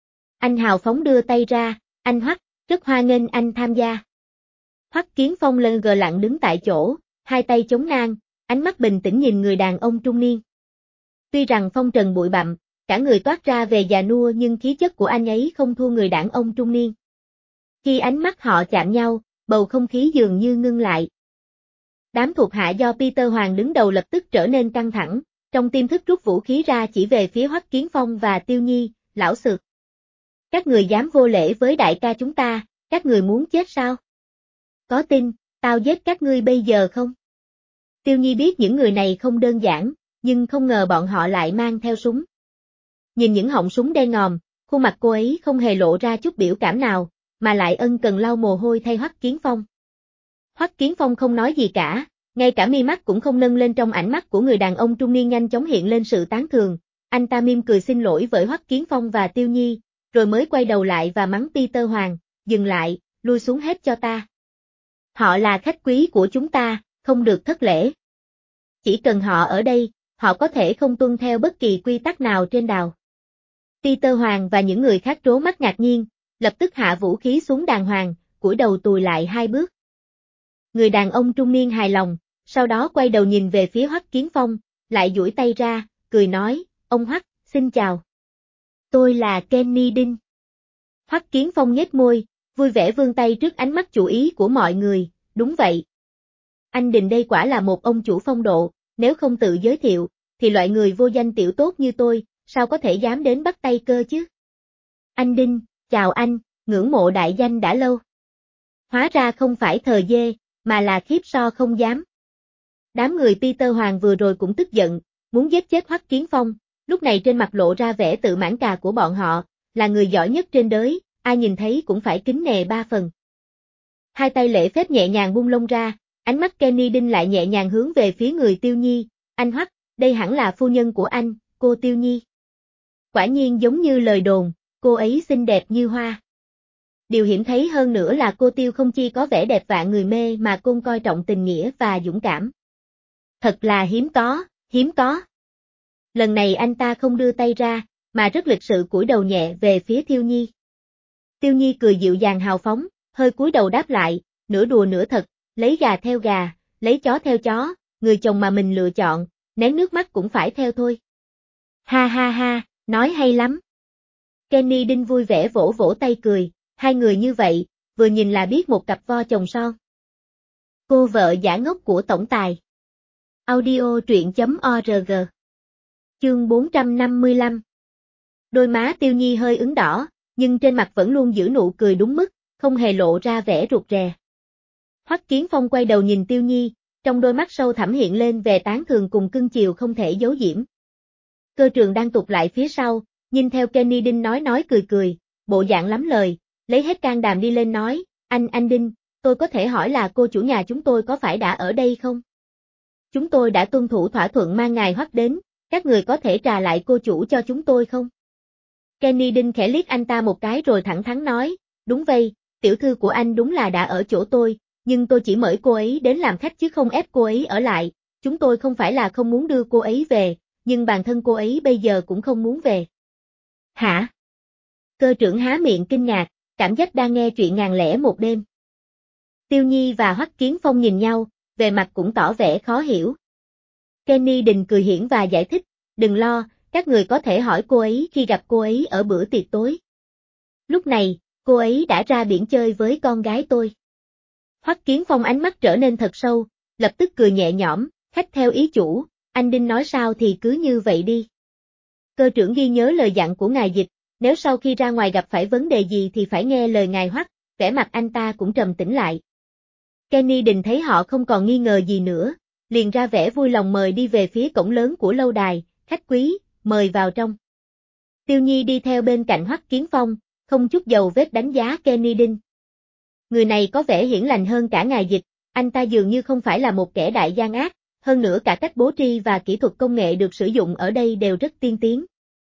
Anh hào phóng đưa tay ra, anh Hoắc, rất hoan nghênh anh tham gia. Hoắc Kiến Phong lơ ngơ lặng đứng tại chỗ, hai tay chống ngang, ánh mắt bình tĩnh nhìn người đàn ông trung niên. Tuy rằng phong trần bụi bặm, cả người toát ra về già nua nhưng khí chất của anh ấy không thua người đàn ông trung niên. Khi ánh mắt họ chạm nhau, bầu không khí dường như ngưng lại. Đám thuộc hạ do Peter Hoàng đứng đầu lập tức trở nên căng thẳng, trong tiềm thức rút vũ khí ra chỉ về phía Hoắc Kiến Phong và Tiêu Nhi, lão xược. Các người dám vô lễ với đại ca chúng ta, các người muốn chết sao? Có tin, tao giết các ngươi bây giờ không? Tiêu Nhi biết những người này không đơn giản, nhưng không ngờ bọn họ lại mang theo súng. Nhìn những họng súng đen ngòm, khuôn mặt cô ấy không hề lộ ra chút biểu cảm nào, mà lại ân cần lau mồ hôi thay Hoắc Kiến Phong. Hoắc Kiến Phong không nói gì cả, ngay cả mi mắt cũng không nâng lên, trong ánh mắt của người đàn ông trung niên nhanh chóng hiện lên sự tán thường, anh ta mỉm cười xin lỗi với Hoắc Kiến Phong và Tiêu Nhi, rồi mới quay đầu lại và mắng Peter Hoàng, dừng lại, lui xuống hết cho ta. Họ là khách quý của chúng ta, không được thất lễ. Chỉ cần họ ở đây, họ có thể không tuân theo bất kỳ quy tắc nào trên đảo. Peter Hoàng và những người khác trố mắt ngạc nhiên, lập tức hạ vũ khí xuống đàng hoàng, cúi đầu tùi lại hai bước. Người đàn ông trung niên hài lòng, sau đó quay đầu nhìn về phía Hoắc Kiến Phong, lại duỗi tay ra, cười nói, ông Hoắc, xin chào. Tôi là Kenny Đinh. Hoắc Kiến Phong nhếch môi, vui vẻ vươn tay trước ánh mắt chú ý của mọi người, đúng vậy. Anh Đình đây quả là một ông chủ phong độ, nếu không tự giới thiệu, thì loại người vô danh tiểu tốt như tôi, sao có thể dám đến bắt tay cơ chứ? Anh Đinh, chào anh, ngưỡng mộ đại danh đã lâu. Hóa ra không phải thờ dê, mà là khiếp so không dám. Đám người Peter Hoàng vừa rồi cũng tức giận, muốn giết chết Hoắc Kiến Phong, lúc này trên mặt lộ ra vẻ tự mãn cà của bọn họ, là người giỏi nhất trên đời, ai nhìn thấy cũng phải kính nể ba phần. Hai tay lễ phép nhẹ nhàng buông lông ra, ánh mắt Kenny Đinh lại nhẹ nhàng hướng về phía người Tiêu Nhi, anh Hoắc, đây hẳn là phu nhân của anh, cô Tiêu Nhi. Quả nhiên giống như lời đồn, cô ấy xinh đẹp như hoa. Điều hiểm thấy hơn nữa là cô Tiêu không chỉ có vẻ đẹp vạn người mê mà cô coi trọng tình nghĩa và dũng cảm. Thật là hiếm có, hiếm có. Lần này anh ta không đưa tay ra, mà rất lịch sự cúi đầu nhẹ về phía Tiêu Nhi. Tiêu Nhi cười dịu dàng hào phóng, hơi cúi đầu đáp lại, nửa đùa nửa thật, lấy gà theo gà, lấy chó theo chó, người chồng mà mình lựa chọn, nén nước mắt cũng phải theo thôi. Ha ha ha, nói hay lắm. Kenny Đinh vui vẻ vỗ vỗ tay cười, hai người như vậy, vừa nhìn là biết một cặp vo chồng son. Cô vợ giả ngốc của tổng tài. Audio truyện.org. Chương 455. Đôi má Tiêu Nhi hơi ửng đỏ, nhưng trên mặt vẫn luôn giữ nụ cười đúng mức, không hề lộ ra vẻ rụt rè. Hoắc Kiến Phong quay đầu nhìn Tiêu Nhi, trong đôi mắt sâu thẳm hiện lên vẻ tán thường cùng cưng chiều không thể giấu giễm. Cơ Trường đang tụt lại phía sau, nhìn theo Kenny Đinh nói cười, bộ dạng lắm lời, lấy hết can đảm đi lên nói, anh Đinh, tôi có thể hỏi là cô chủ nhà chúng tôi có phải đã ở đây không? Chúng tôi đã tuân thủ thỏa thuận mang ngài Hoắc đến, các người có thể trả lại cô chủ cho chúng tôi không? Kenny Đinh khẽ liếc anh ta một cái rồi thẳng thắn nói, đúng vậy, tiểu thư của anh đúng là đã ở chỗ tôi, nhưng tôi chỉ mời cô ấy đến làm khách chứ không ép cô ấy ở lại, chúng tôi không phải là không muốn đưa cô ấy về, nhưng bản thân cô ấy bây giờ cũng không muốn về. Hả? Cơ trưởng há miệng kinh ngạc, cảm giác đang nghe chuyện ngàn lẻ một đêm. Tiêu Nhi và Hoắc Kiến Phong nhìn nhau, về mặt cũng tỏ vẻ khó hiểu. Kenny Đình cười hiển và giải thích, đừng lo, các người có thể hỏi cô ấy khi gặp cô ấy ở bữa tiệc tối. Lúc này, cô ấy đã ra biển chơi với con gái tôi. Hoắc Kiến Phong ánh mắt trở nên thật sâu, lập tức cười nhẹ nhõm, khách theo ý chủ, anh Đinh nói sao thì cứ như vậy đi. Cơ trưởng ghi nhớ lời dặn của ngài Dịch, nếu sau khi ra ngoài gặp phải vấn đề gì thì phải nghe lời ngài Hoắc, vẻ mặt anh ta cũng trầm tĩnh lại. Kenny Đình thấy họ không còn nghi ngờ gì nữa, liền ra vẻ vui lòng mời đi về phía cổng lớn của lâu đài, khách quý, mời vào trong. Tiêu Nhi đi theo bên cạnh Hoắc Kiến Phong, không chút dầu vết đánh giá Kenny Đình. Người này có vẻ hiển lành hơn cả ngài Dịch, anh ta dường như không phải là một kẻ đại gian ác, hơn nữa cả cách bố trí và kỹ thuật công nghệ được sử dụng ở đây đều rất tiên tiến.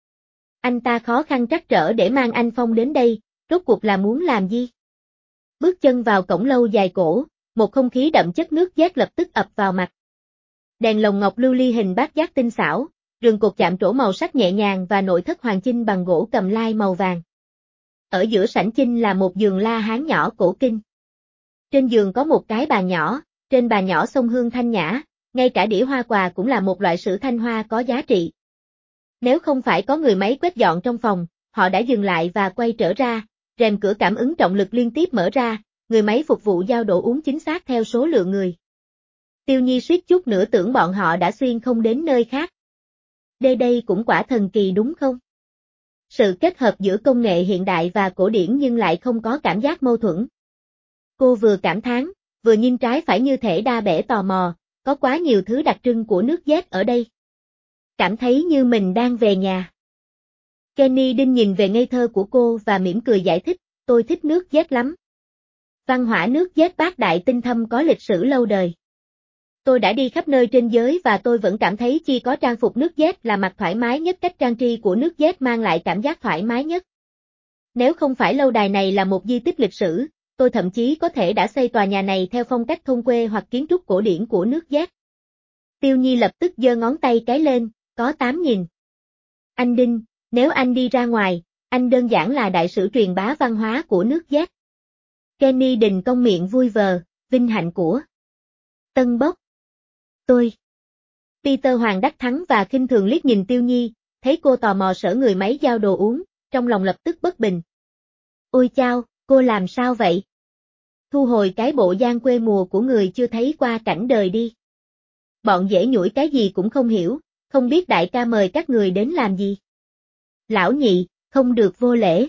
Anh ta khó khăn trắc trở để mang anh Phong đến đây, rốt cuộc là muốn làm gì? Bước chân vào cổng lâu dài cổ, một không khí đậm chất nước dét lập tức ập vào mặt. Đèn lồng ngọc lưu ly hình bát giác tinh xảo, rừng cột chạm trổ màu sắc nhẹ nhàng và nội thất hoàng chinh bằng gỗ cầm lai màu vàng. Ở giữa sảnh chinh là một giường la hán nhỏ cổ kinh. Trên giường có một cái bàn nhỏ, trên bàn nhỏ xông hương thanh nhã, ngay cả đĩa hoa quà cũng là một loại sữa thanh hoa có giá trị. Nếu không phải có người máy quét dọn trong phòng, họ đã dừng lại và quay trở ra, rèm cửa cảm ứng trọng lực liên tiếp mở ra, người máy phục vụ giao đồ uống chính xác theo số lượng người. Tiêu Nhi suýt chút nữa tưởng bọn họ đã xuyên không đến nơi khác. Đây cũng quả thần kỳ đúng không? Sự kết hợp giữa công nghệ hiện đại và cổ điển nhưng lại không có cảm giác mâu thuẫn. Cô vừa cảm thán, vừa nhìn trái phải như thể đa bể tò mò, có quá nhiều thứ đặc trưng của nước Z ở đây. Cảm thấy như mình đang về nhà. Kenny Đinh nhìn về ngây thơ của cô và mỉm cười giải thích, tôi thích nước Z lắm. Văn hóa nước Z bác đại tinh thâm có lịch sử lâu đời. Tôi đã đi khắp nơi trên giới và tôi vẫn cảm thấy chỉ có trang phục nước Z là mặt thoải mái nhất, cách trang trí của nước Z mang lại cảm giác thoải mái nhất. Nếu không phải lâu đài này là một di tích lịch sử, tôi thậm chí có thể đã xây tòa nhà này theo phong cách thôn quê hoặc kiến trúc cổ điển của nước Z. Tiêu Nhi lập tức giơ ngón tay cái lên, có 8.000. Anh Đinh, nếu anh đi ra ngoài, anh đơn giản là đại sứ truyền bá văn hóa của nước Z. Kenny Đình cong miệng vui vờ, vinh hạnh của Tân Bốc. Tôi. Peter Hoàng đắc thắng và khinh thường liếc nhìn Tiêu Nhi, thấy cô tò mò sở người máy giao đồ uống, trong lòng lập tức bất bình. Ôi chao, cô làm sao vậy? Thu hồi cái bộ dáng quê mùa của người chưa thấy qua cảnh đời đi. Bọn dễ nhủi cái gì cũng không hiểu, không biết đại ca mời các người đến làm gì. Lão nhị, không được vô lễ.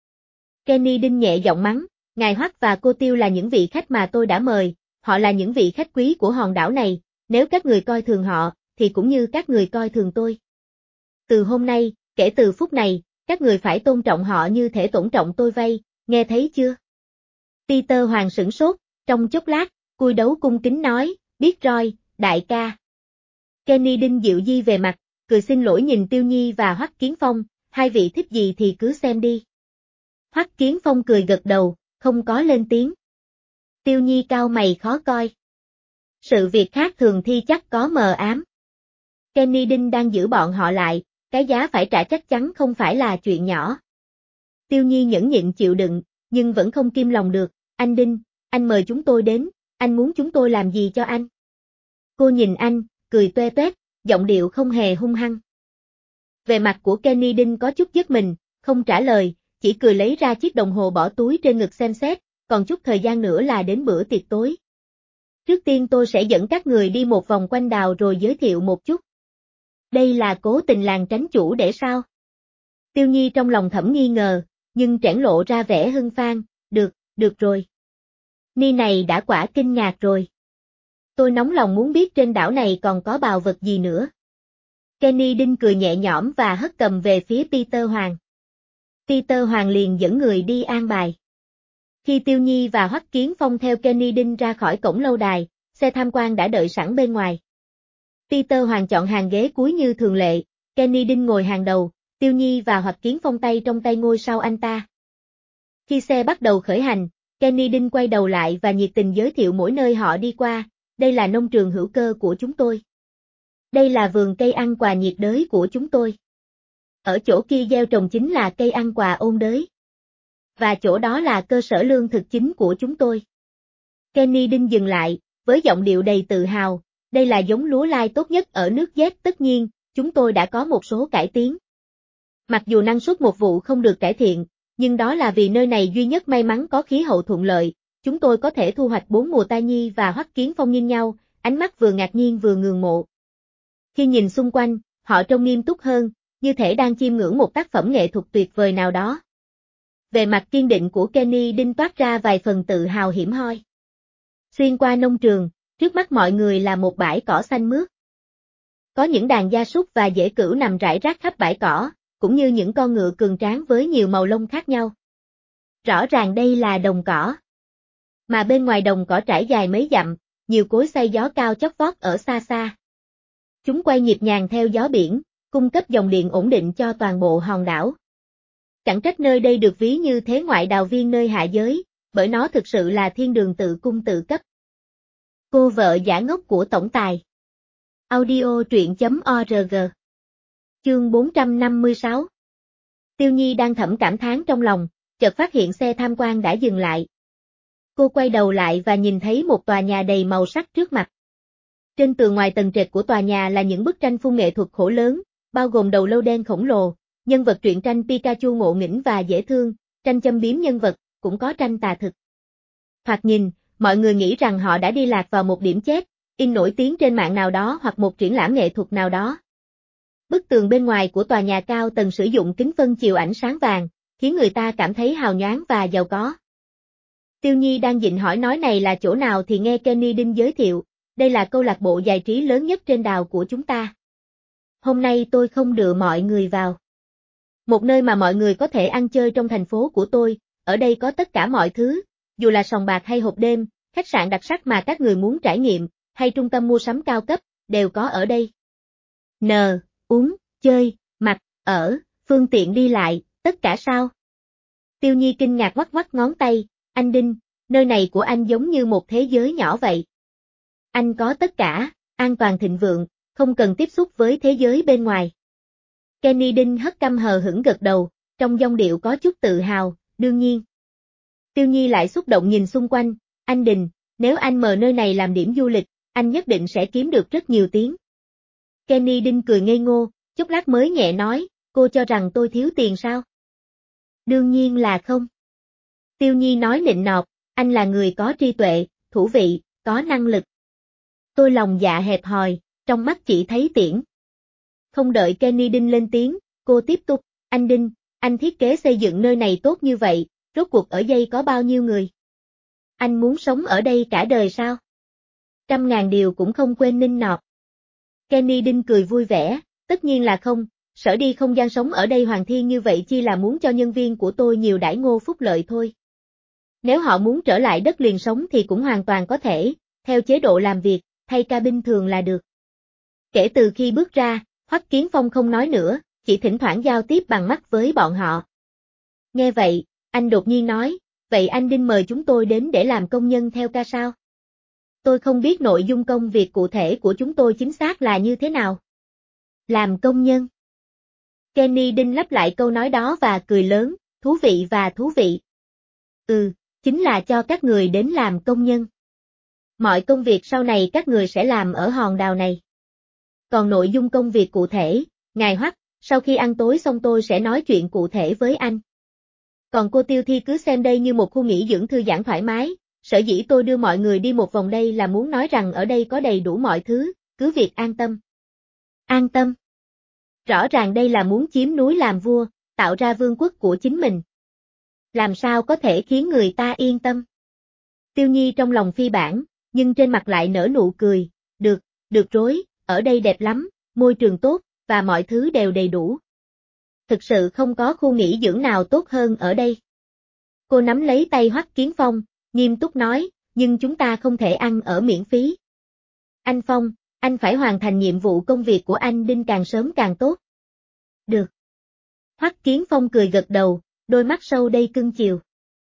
Kenny Đinh nhẹ giọng mắng, ngài Hoắc và cô Tiêu là những vị khách mà tôi đã mời, họ là những vị khách quý của hòn đảo này, nếu các người coi thường họ, thì cũng như các người coi thường tôi. Từ hôm nay, kể từ phút này, các người phải tôn trọng họ như thể tôn trọng tôi vay, nghe thấy chưa? Peter Hoàng sửng sốt, trong chốc lát, cúi đấu cung kính nói, biết rồi, đại ca. Kenny Đinh dịu di về mặt, cười xin lỗi nhìn Tiêu Nhi và Hoắc Kiến Phong, hai vị thích gì thì cứ xem đi. Hoắc Kiến Phong cười gật đầu, không có lên tiếng. Tiêu Nhi cau mày khó coi. Sự việc khác thường thi chắc có mờ ám. Kenny Đinh đang giữ bọn họ lại, cái giá phải trả chắc chắn không phải là chuyện nhỏ. Tiêu Nhi nhẫn nhịn chịu đựng, nhưng vẫn không kim lòng được, anh Đinh, anh mời chúng tôi đến, anh muốn chúng tôi làm gì cho anh? Cô nhìn anh, cười toe toét, giọng điệu không hề hung hăng. Về mặt của Kenny Đinh có chút giật mình, không trả lời, chỉ cười lấy ra chiếc đồng hồ bỏ túi trên ngực xem xét, còn chút thời gian nữa là đến bữa tiệc tối. Trước tiên tôi sẽ dẫn các người đi một vòng quanh đảo rồi giới thiệu một chút. Đây là cố tình làng tránh chủ để sao? Tiêu Nhi trong lòng thẩm nghi ngờ, nhưng trẻn lộ ra vẻ hưng phang, được rồi. Ni này đã quả kinh ngạc rồi. Tôi nóng lòng muốn biết trên đảo này còn có báu vật gì nữa. Kenny Đinh cười nhẹ nhõm và hất cầm về phía Peter Hoàng. Peter Hoàng liền dẫn người đi an bài. Khi Tiêu Nhi và Hoắc Kiến Phong theo Kenny Đinh ra khỏi cổng lâu đài, xe tham quan đã đợi sẵn bên ngoài. Peter Hoàng chọn hàng ghế cuối như thường lệ, Kenny Đinh ngồi hàng đầu, Tiêu Nhi và Hoắc Kiến Phong tay trong tay ngồi sau anh ta. Khi xe bắt đầu khởi hành, Kenny Đinh quay đầu lại và nhiệt tình giới thiệu mỗi nơi họ đi qua, đây là nông trường hữu cơ của chúng tôi. Đây là vườn cây ăn quả nhiệt đới của chúng tôi. Ở chỗ kia gieo trồng chính là cây ăn quả ôn đới. Và chỗ đó là cơ sở lương thực chính của chúng tôi. Kenny Đinh dừng lại, với giọng điệu đầy tự hào, đây là giống lúa lai tốt nhất ở nước Z, tất nhiên, chúng tôi đã có một số cải tiến. Mặc dù năng suất một vụ không được cải thiện, nhưng đó là vì nơi này duy nhất may mắn có khí hậu thuận lợi, chúng tôi có thể thu hoạch 4 mùa tai nhi và Hoắc Kiến Phong nhìn nhau, ánh mắt vừa ngạc nhiên vừa ngưỡng mộ. Khi nhìn xung quanh, họ trông nghiêm túc hơn, như thể đang chiêm ngưỡng một tác phẩm nghệ thuật tuyệt vời nào đó. Về mặt kiên định của Kenny Đinh toát ra vài phần tự hào hiểm hoi. Xuyên qua nông trường, trước mắt mọi người là một bãi cỏ xanh mướt. Có những đàn gia súc và dễ cửu nằm rải rác khắp bãi cỏ, cũng như những con ngựa cường tráng với nhiều màu lông khác nhau. Rõ ràng đây là đồng cỏ. Mà bên ngoài đồng cỏ trải dài mấy dặm, nhiều cối xay gió cao chót vót ở xa xa. Chúng quay nhịp nhàng theo gió biển, cung cấp dòng điện ổn định cho toàn bộ hòn đảo. Chẳng trách nơi đây được ví như thế ngoại đào viên nơi hạ giới, bởi nó thực sự là thiên đường tự cung tự cấp. Cô vợ giả ngốc của tổng tài. Audio truyện.org. Chương 456. Tiêu Nhi đang thầm cảm thán trong lòng, chợt phát hiện xe tham quan đã dừng lại. Cô quay đầu lại và nhìn thấy một tòa nhà đầy màu sắc trước mặt. Trên tường ngoài tầng trệt của tòa nhà là những bức tranh phun nghệ thuật khổ lớn, bao gồm đầu lâu đen khổng lồ, nhân vật truyện tranh Pikachu ngộ nghĩnh và dễ thương, tranh châm biếm nhân vật, cũng có tranh tà thực. Thoạt nhìn, mọi người nghĩ rằng họ đã đi lạc vào một điểm chết, in nổi tiếng trên mạng nào đó hoặc một triển lãm nghệ thuật nào đó. Bức tường bên ngoài của tòa nhà cao tầng sử dụng kính phân chiếu ánh sáng vàng, khiến người ta cảm thấy hào nhoáng và giàu có. Tiêu Nhi đang định hỏi nói này là chỗ nào thì nghe Kenny Đinh giới thiệu, đây là câu lạc bộ giải trí lớn nhất trên đảo của chúng ta. Hôm nay tôi không đưa mọi người vào. Một nơi mà mọi người có thể ăn chơi trong thành phố của tôi, ở đây có tất cả mọi thứ, dù là sòng bạc hay hộp đêm, khách sạn đặc sắc mà các người muốn trải nghiệm, hay trung tâm mua sắm cao cấp, đều có ở đây. Uống, chơi, mặc, ở, phương tiện đi lại, tất cả sao? Tiêu Nhi kinh ngạc ngoắc ngoắc ngón tay, anh Đinh, nơi này của anh giống như một thế giới nhỏ vậy. Anh có tất cả, an toàn thịnh vượng, không cần tiếp xúc với thế giới bên ngoài. Kenny Đinh hất cằm hờ hững gật đầu, trong giọng điệu có chút tự hào, đương nhiên. Tiêu Nhi lại xúc động nhìn xung quanh, anh Đình, nếu anh mở nơi này làm điểm du lịch, anh nhất định sẽ kiếm được rất nhiều tiếng. Kenny Đinh cười ngây ngô, chốc lát mới nhẹ nói, cô cho rằng tôi thiếu tiền sao? Đương nhiên là không. Tiêu Nhi nói nịnh nọt, anh là người có trí tuệ, thủ vị, có năng lực. Tôi lòng dạ hẹp hòi, trong mắt chỉ thấy tiền. Không đợi Kenny Đinh lên tiếng, cô tiếp tục, anh Đinh, anh thiết kế xây dựng nơi này tốt như vậy, rốt cuộc ở đây có bao nhiêu người? Anh muốn sống ở đây cả đời sao? 100.000 điều cũng không quên nịnh nọt. Kenny Đinh cười vui vẻ, tất nhiên là không, sở đi không gian sống ở đây hoàng thiên như vậy chỉ là muốn cho nhân viên của tôi nhiều đãi ngộ phúc lợi thôi. Nếu họ muốn trở lại đất liền sống thì cũng hoàn toàn có thể, theo chế độ làm việc, thay cabin thường là được. Kể từ khi bước ra, Hoắc Kiến Phong không nói nữa, chỉ thỉnh thoảng giao tiếp bằng mắt với bọn họ. Nghe vậy, anh đột nhiên nói, vậy anh Đinh mời chúng tôi đến để làm công nhân theo ca sao? Tôi không biết nội dung công việc cụ thể của chúng tôi chính xác là như thế nào. Làm công nhân. Kenny Đinh lặp lại câu nói đó và cười lớn, thú vị và thú vị. Chính là cho các người đến làm công nhân. Mọi công việc sau này các người sẽ làm ở hòn đảo này. Còn nội dung công việc cụ thể, ngài Hoắc, sau khi ăn tối xong tôi sẽ nói chuyện cụ thể với anh. Còn cô Tiêu Thi cứ xem đây như một khu nghỉ dưỡng thư giãn thoải mái, sở dĩ tôi đưa mọi người đi một vòng đây là muốn nói rằng ở đây có đầy đủ mọi thứ, cứ việc an tâm. An tâm. Rõ ràng đây là muốn chiếm núi làm vua, tạo ra vương quốc của chính mình. Làm sao có thể khiến người ta yên tâm? Tiêu Nhi trong lòng phi bản, nhưng trên mặt lại nở nụ cười, được rối, ở đây đẹp lắm, môi trường tốt, và mọi thứ đều đầy đủ. Thực sự không có khu nghỉ dưỡng nào tốt hơn ở đây. Cô nắm lấy tay Hoắc Kiến Phong, nghiêm túc nói, nhưng chúng ta không thể ăn ở miễn phí. Anh Phong, anh phải hoàn thành nhiệm vụ công việc của anh Đinh càng sớm càng tốt. Được. Hoắc Kiến Phong cười gật đầu, đôi mắt sâu đây cưng chiều.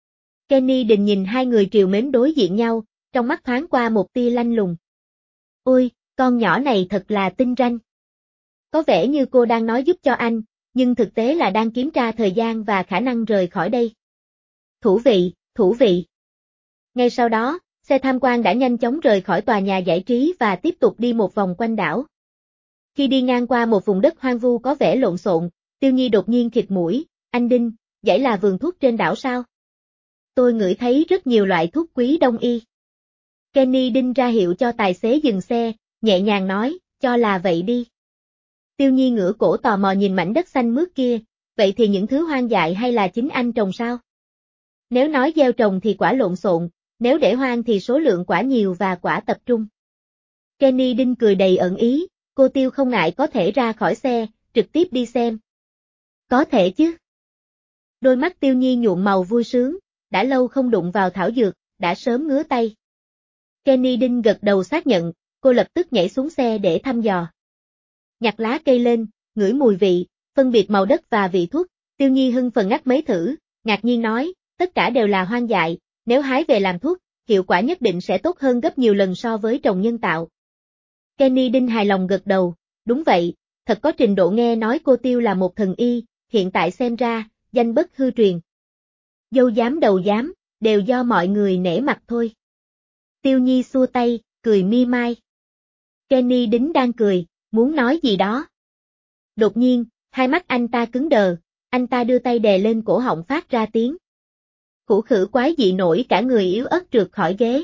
Kenny Đình nhìn hai người trìu mến đối diện nhau, trong mắt thoáng qua một tia lanh lùng. Ôi, con nhỏ này thật là tinh ranh. Có vẻ như cô đang nói giúp cho anh, nhưng thực tế là đang kiểm tra thời gian và khả năng rời khỏi đây. Thú vị, thú vị. Ngay sau đó, xe tham quan đã nhanh chóng rời khỏi tòa nhà giải trí và tiếp tục đi một vòng quanh đảo. Khi đi ngang qua một vùng đất hoang vu có vẻ lộn xộn, Tiêu Nhi đột nhiên khịt mũi, anh Đinh, dãy là vườn thuốc trên đảo sao? Tôi ngửi thấy rất nhiều loại thuốc quý đông y. Kenny Đinh ra hiệu cho tài xế dừng xe, nhẹ nhàng nói, cho là vậy đi. Tiêu Nhi ngửa cổ tò mò nhìn mảnh đất xanh mướt kia, vậy thì những thứ hoang dại hay là chính anh trồng sao? Nếu nói gieo trồng thì quả lộn xộn, nếu để hoang thì số lượng quả nhiều và quả tập trung. Kenny Đinh cười đầy ẩn ý, cô Tiêu không ngại có thể ra khỏi xe, trực tiếp đi xem. Có thể chứ. Đôi mắt Tiêu Nhi nhuộm màu vui sướng, đã lâu không đụng vào thảo dược, đã sớm ngứa tay. Kenny Đinh gật đầu xác nhận, cô lập tức nhảy xuống xe để thăm dò. Nhặt lá cây lên, ngửi mùi vị, phân biệt màu đất và vị thuốc, Tiêu Nhi hưng phần ngắt mấy thử, ngạc nhiên nói, tất cả đều là hoang dại, nếu hái về làm thuốc, hiệu quả nhất định sẽ tốt hơn gấp nhiều lần so với trồng nhân tạo. Kenny Đinh hài lòng gật đầu, đúng vậy, thật có trình độ nghe nói cô Tiêu là một thần y, hiện tại xem ra, danh bất hư truyền. Dâu dám đầu dám, đều do mọi người nể mặt thôi. Tiêu Nhi xua tay, cười mi mai. Kenny Đinh đang cười, muốn nói gì đó. Đột nhiên, hai mắt anh ta cứng đờ, anh ta đưa tay đè lên cổ họng phát ra tiếng. Khủ khử quái dị nổi cả người yếu ớt trượt khỏi ghế.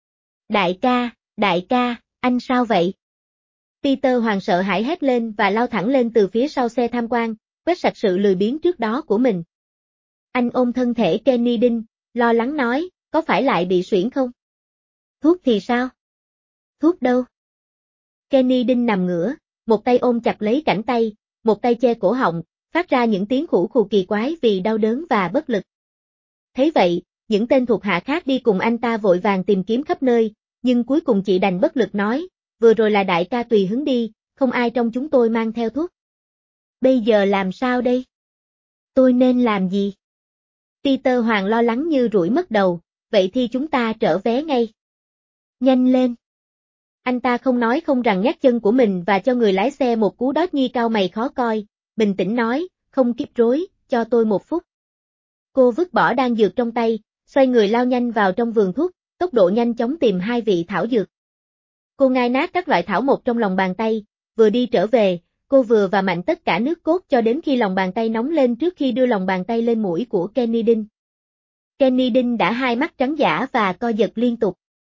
Đại ca, anh sao vậy? Peter Hoàng sợ hãi hét lên và lao thẳng lên từ phía sau xe tham quan, quét sạch sự lười biếng trước đó của mình. Anh ôm thân thể Kenny Đinh, lo lắng nói, có phải lại bị suyễn không? Thuốc thì sao? Thuốc đâu? Kenny Đinh nằm ngửa, một tay ôm chặt lấy cẳng tay, một tay che cổ họng, phát ra những tiếng khủ khù kỳ quái vì đau đớn và bất lực. Thấy vậy, những tên thuộc hạ khác đi cùng anh ta vội vàng tìm kiếm khắp nơi, nhưng cuối cùng chị đành bất lực nói, vừa rồi là đại ca tùy hứng đi, không ai trong chúng tôi mang theo thuốc. Bây giờ làm sao đây? Tôi nên làm gì? Peter Hoàng lo lắng như ruổi mất đầu, vậy thì chúng ta trở vé ngay. Nhanh lên. Anh ta không nói không rằng nhắc chân của mình và cho người lái xe một cú đót nhi cao mày khó coi, bình tĩnh nói, không kiếp rối, cho tôi 1 phút. Cô vứt bỏ đan dược trong tay, xoay người lao nhanh vào trong vườn thuốc, tốc độ nhanh chóng tìm 2 vị thảo dược. Cô ngai nát các loại thảo mộc trong lòng bàn tay, vừa đi trở về, cô vừa và mạnh tất cả nước cốt cho đến khi lòng bàn tay nóng lên trước khi đưa lòng bàn tay lên mũi của Kenny Đinh. Kenny Đinh đã hai mắt trắng dã và co giật liên tục.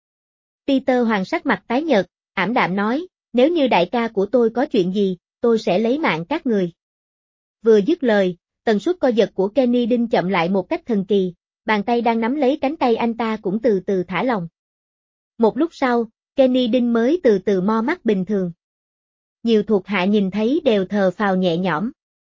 Peter Hoàng sắc mặt tái nhợt, ảm đạm nói, nếu như đại ca của tôi có chuyện gì, tôi sẽ lấy mạng các người. Vừa dứt lời, tần suất co giật của Kenny Đinh chậm lại một cách thần kỳ, bàn tay đang nắm lấy cánh tay anh ta cũng từ từ thả lỏng. Một lúc sau, Kenny Đinh mới từ từ mo mắt bình thường. Nhiều thuộc hạ nhìn thấy đều thờ phào nhẹ nhõm.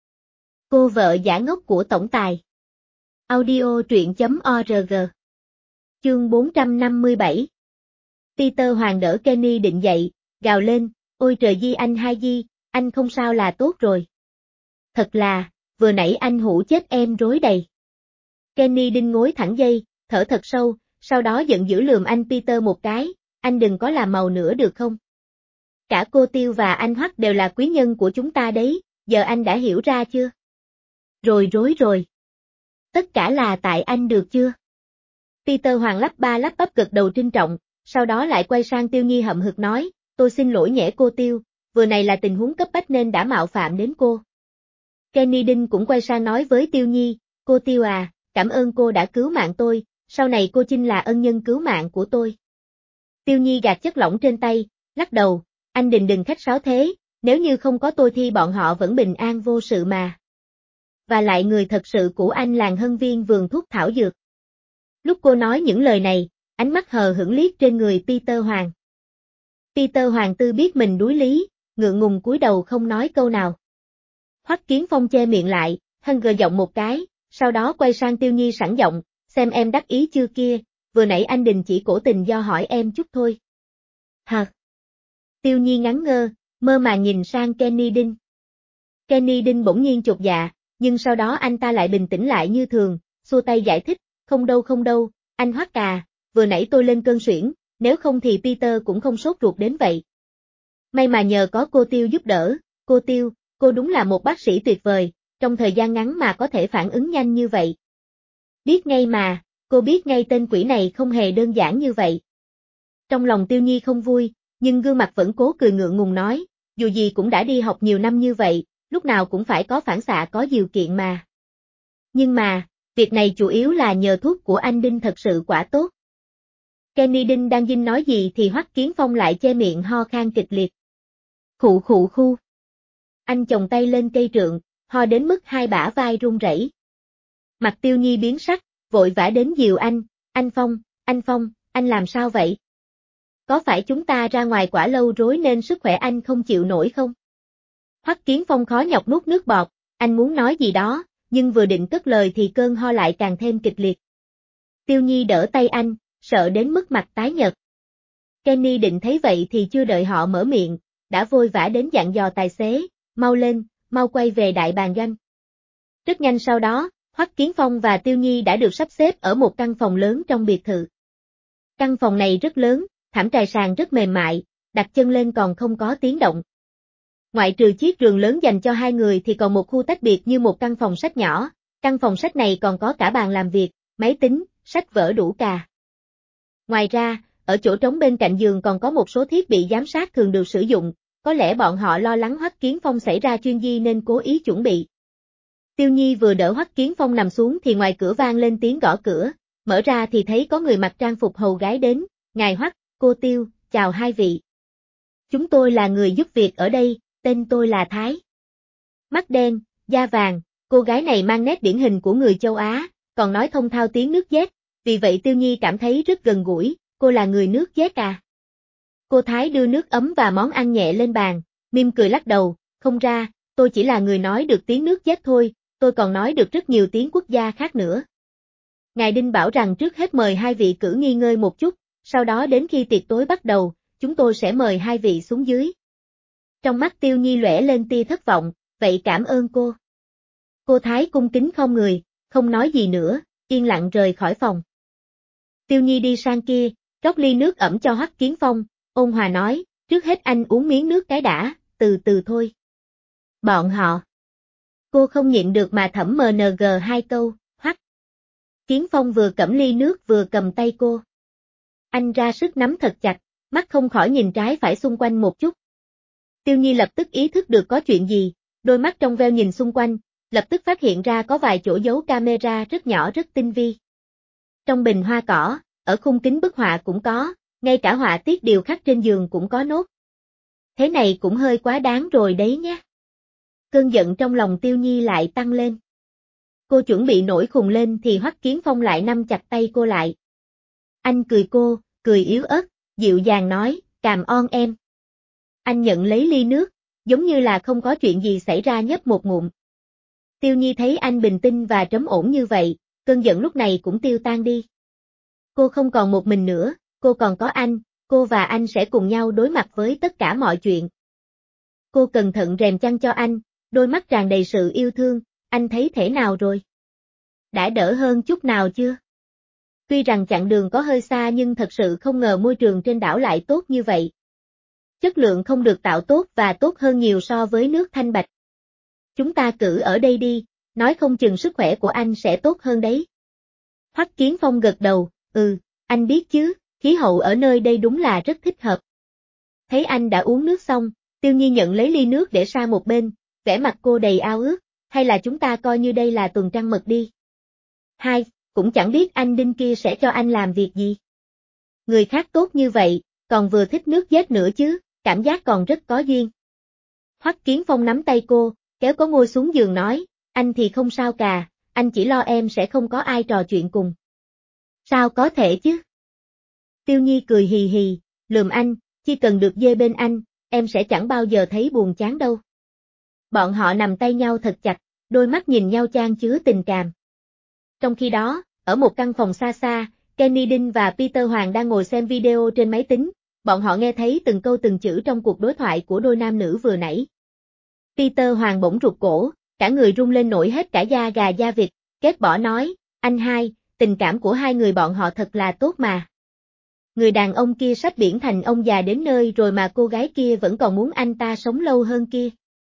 Cô vợ giả ngốc của tổng tài. Audio truyện.org. Chương 457. Peter Hoàng đỡ Kenny Định dậy, gào lên, ôi trời Di anh hai Di, anh không sao là tốt rồi. Thật là, vừa nãy anh hủ chết em rối đầy. Kenny Đinh ngồi thẳng dây, thở thật sâu, sau đó giận dữ lườm anh Peter một cái, anh đừng có làm màu nữa được không? Cả cô Tiêu và anh Hoắc đều là quý nhân của chúng ta đấy, giờ anh đã hiểu ra chưa? Rồi rối rồi. Tất cả là tại anh được chưa? Peter Hoàng lắp ba lắp bắp gật đầu trinh trọng, sau đó lại quay sang Tiêu Nhi hậm hực nói, tôi xin lỗi nhẽ cô Tiêu, vừa này là tình huống cấp bách nên đã mạo phạm đến cô. Kenny Đinh cũng quay sang nói với Tiêu Nhi, cô Tiêu à, cảm ơn cô đã cứu mạng tôi, sau này cô chính là ân nhân cứu mạng của tôi. Tiêu Nhi gạt chất lỏng trên tay, lắc đầu, anh đừng khách sáo thế, nếu như không có tôi thì bọn họ vẫn bình an vô sự mà. Và lại người thật sự của anh làng hân viên vườn thuốc thảo dược. Lúc cô nói những lời này, ánh mắt hờ hững liếc trên người Peter Hoàng. Peter Hoàng tư biết mình đuối lý, ngượng ngùng cúi đầu không nói câu nào. Hoắc Kiến Phong che miệng lại, hân gờ giọng một cái, sau đó quay sang Tiêu Nhi sẵn giọng, xem em đắc ý chưa kia, vừa nãy anh Đình chỉ cổ tình do hỏi em chút thôi. Hả? Tiêu Nhi ngắn ngơ, mơ màng nhìn sang Kenny Đinh. Kenny Đinh bỗng nhiên chột dạ, nhưng sau đó anh ta lại bình tĩnh lại như thường, xua tay giải thích, không đâu, anh Hoắc à, vừa nãy tôi lên cơn suyễn, nếu không thì Peter cũng không sốt ruột đến vậy. May mà nhờ có cô Tiêu giúp đỡ, cô Tiêu, cô đúng là một bác sĩ tuyệt vời, trong thời gian ngắn mà có thể phản ứng nhanh như vậy. Biết ngay mà, cô biết ngay tên quỷ này không hề đơn giản như vậy. Trong lòng Tiêu Nhi không vui, nhưng gương mặt vẫn cố cười ngượng ngùng nói, dù gì cũng đã đi học nhiều năm như vậy, lúc nào cũng phải có phản xạ có điều kiện mà. Nhưng mà, việc này chủ yếu là nhờ thuốc của anh Đinh thật sự quả tốt. Kenny Đinh đang dinh nói gì thì Hoắc Kiến Phong lại che miệng ho khan kịch liệt. Khụ khụ khu. Anh chồng tay lên cây trượng, ho đến mức hai bả vai run rẩy. Mặt Tiêu Nhi biến sắc, vội vã đến dìu anh Phong, anh làm sao vậy? Có phải chúng ta ra ngoài quả lâu rối nên sức khỏe anh không chịu nổi không? Hoắc Kiến Phong khó nhọc nuốt nước bọt, anh muốn nói gì đó, nhưng vừa định cất lời thì cơn ho lại càng thêm kịch liệt. Tiêu Nhi đỡ tay anh, sợ đến mức mặt tái nhợt. Kenny Định thấy vậy thì chưa đợi họ mở miệng, đã vội vã đến dặn dò tài xế, mau lên, mau quay về đại bàng doanh. Rất nhanh sau đó, Hoắc Kiến Phong và Tiêu Nhi đã được sắp xếp ở một căn phòng lớn trong biệt thự. Căn phòng này rất lớn, thảm trải sàn rất mềm mại, đặt chân lên còn không có tiếng động. Ngoại trừ chiếc giường lớn dành cho hai người thì còn một khu tách biệt như một căn phòng sách nhỏ, căn phòng sách này còn có cả bàn làm việc, máy tính, sách vở đủ cà. Ngoài ra, ở chỗ trống bên cạnh giường còn có một số thiết bị giám sát thường được sử dụng, có lẽ bọn họ lo lắng Hoắc Kiến Phong xảy ra chuyên di nên cố ý chuẩn bị. Tiêu Nhi vừa đỡ Hoắc Kiến Phong nằm xuống thì ngoài cửa vang lên tiếng gõ cửa, mở ra thì thấy có người mặc trang phục hầu gái đến, ngài Hoắc, cô Tiêu, chào hai vị. Chúng tôi là người giúp việc ở đây, tên tôi là Thái. Mắt đen, da vàng, cô gái này mang nét điển hình của người châu Á, còn nói thông thạo tiếng nước Z, vì vậy Tiêu Nhi cảm thấy rất gần gũi, cô là người nước Z à. Cô Thái đưa nước ấm và món ăn nhẹ lên bàn, mỉm cười lắc đầu, không ra, tôi chỉ là người nói được tiếng nước Z thôi, tôi còn nói được rất nhiều tiếng quốc gia khác nữa. Ngài Đinh bảo rằng trước hết mời hai vị cử nghỉ ngơi một chút, sau đó đến khi tiệc tối bắt đầu, chúng tôi sẽ mời hai vị xuống dưới. Trong mắt Tiêu Nhi lóe lên tia thất vọng, vậy cảm ơn cô. Cô Thái cung kính khom người, không nói gì nữa, yên lặng rời khỏi phòng. Tiêu Nhi đi sang kia, rót ly nước ẩm cho Hoắc Kiến Phong, ôn hòa nói, trước hết anh uống miếng nước cái đã, từ từ thôi. Bọn họ. Cô không nhịn được mà thẩm MNG hai câu, Hoắc. Kiến Phong vừa cẩm ly nước vừa cầm tay cô. Anh ra sức nắm thật chặt, mắt không khỏi nhìn trái phải xung quanh một chút. Tiêu Nhi lập tức ý thức được có chuyện gì, đôi mắt trong veo nhìn xung quanh, lập tức phát hiện ra có vài chỗ giấu camera rất nhỏ rất tinh vi. Trong bình hoa cỏ, ở khung kính bức họa cũng có, ngay cả họa tiết điều khắc trên giường cũng có nốt. Thế này cũng hơi quá đáng rồi đấy nhé. Cơn giận trong lòng Tiêu Nhi lại tăng lên. Cô chuẩn bị nổi khùng lên thì Hoắc Kiến Phong lại nắm chặt tay cô lại. Anh cười cô, cười yếu ớt, dịu dàng nói, cảm ơn em. Anh nhận lấy ly nước, giống như là không có chuyện gì xảy ra nhấp một ngụm. Tiêu Nhi thấy anh bình tĩnh và trấn ổn như vậy, cơn giận lúc này cũng tiêu tan đi. Cô không còn một mình nữa, cô còn có anh, cô và anh sẽ cùng nhau đối mặt với tất cả mọi chuyện. Cô cẩn thận rèm chăn cho anh, đôi mắt tràn đầy sự yêu thương, anh thấy thế nào rồi? Đã đỡ hơn chút nào chưa? Tuy rằng chặng đường có hơi xa nhưng thật sự không ngờ môi trường trên đảo lại tốt như vậy. Chất lượng không được tạo tốt và tốt hơn nhiều so với nước Thanh Bạch. Chúng ta cứ ở đây đi, nói không chừng sức khỏe của anh sẽ tốt hơn đấy. Hoắc Kiến Phong gật đầu, anh biết chứ, khí hậu ở nơi đây đúng là rất thích hợp. Thấy anh đã uống nước xong, Tiêu Nhi nhận lấy ly nước để sang một bên, vẻ mặt cô đầy ao ước, hay là chúng ta coi như đây là tuần trăng mật đi. Hai, cũng chẳng biết anh Đinh kia sẽ cho anh làm việc gì. Người khác tốt như vậy, còn vừa thích nước Z nữa chứ, cảm giác còn rất có duyên. Hoắc Kiến Phong nắm tay cô, kéo cô ngồi xuống giường nói, anh thì không sao cả, anh chỉ lo em sẽ không có ai trò chuyện cùng. Sao có thể chứ? Tiêu Nhi cười hì hì, lườm anh, chỉ cần được dê bên anh, em sẽ chẳng bao giờ thấy buồn chán đâu. Bọn họ nằm tay nhau thật chặt, đôi mắt nhìn nhau chan chứa tình cảm. Trong khi đó, ở một căn phòng xa xa, Kenny Đinh và Peter Hoàng đang ngồi xem video trên máy tính, bọn họ nghe thấy từng câu từng chữ trong cuộc đối thoại của đôi nam nữ vừa nãy. Peter Hoàng bỗng rụt cổ, cả người rung lên nổi hết cả da gà da vịt, kết bỏ nói, anh hai, tình cảm của hai người bọn họ thật là tốt mà. Người đàn ông kia sắp biển thành ông già đến nơi rồi mà cô gái kia vẫn còn muốn anh ta sống lâu hơn kia.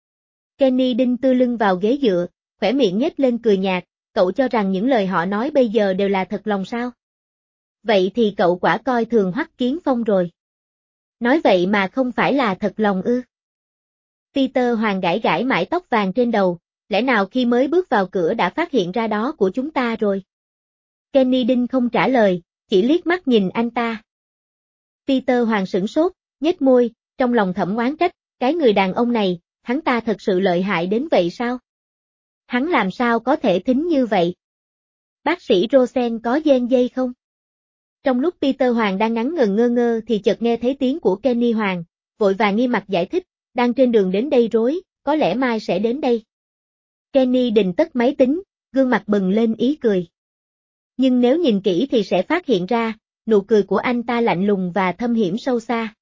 Kenny đinh tư lưng vào ghế dựa, khỏe miệng nhếch lên cười nhạt, cậu cho rằng những lời họ nói bây giờ đều là thật lòng sao? Vậy thì cậu quả coi thường Hoắc Kiến Phong rồi. Nói vậy mà không phải là thật lòng ư? Peter Hoàng gãi gãi mái tóc vàng trên đầu, lẽ nào khi mới bước vào cửa đã phát hiện ra đó của chúng ta rồi? Kenny đinh không trả lời, chỉ liếc mắt nhìn anh ta. Peter Hoàng sửng sốt, nhếch môi, trong lòng thầm oán trách, cái người đàn ông này, hắn ta thật sự lợi hại đến vậy sao? Hắn làm sao có thể thính như vậy? Bác sĩ Rosen có gen dây không? Trong lúc Peter Hoàng đang ngắn ngần ngơ ngơ thì chợt nghe thấy tiếng của Kenny Hoàng, vội vàng nghiêm mặt giải thích, đang trên đường đến đây rối, có lẽ mai sẽ đến đây. Kenny đình tắt máy tính, gương mặt bừng lên ý cười. Nhưng nếu nhìn kỹ thì sẽ phát hiện ra, nụ cười của anh ta lạnh lùng và thâm hiểm sâu xa.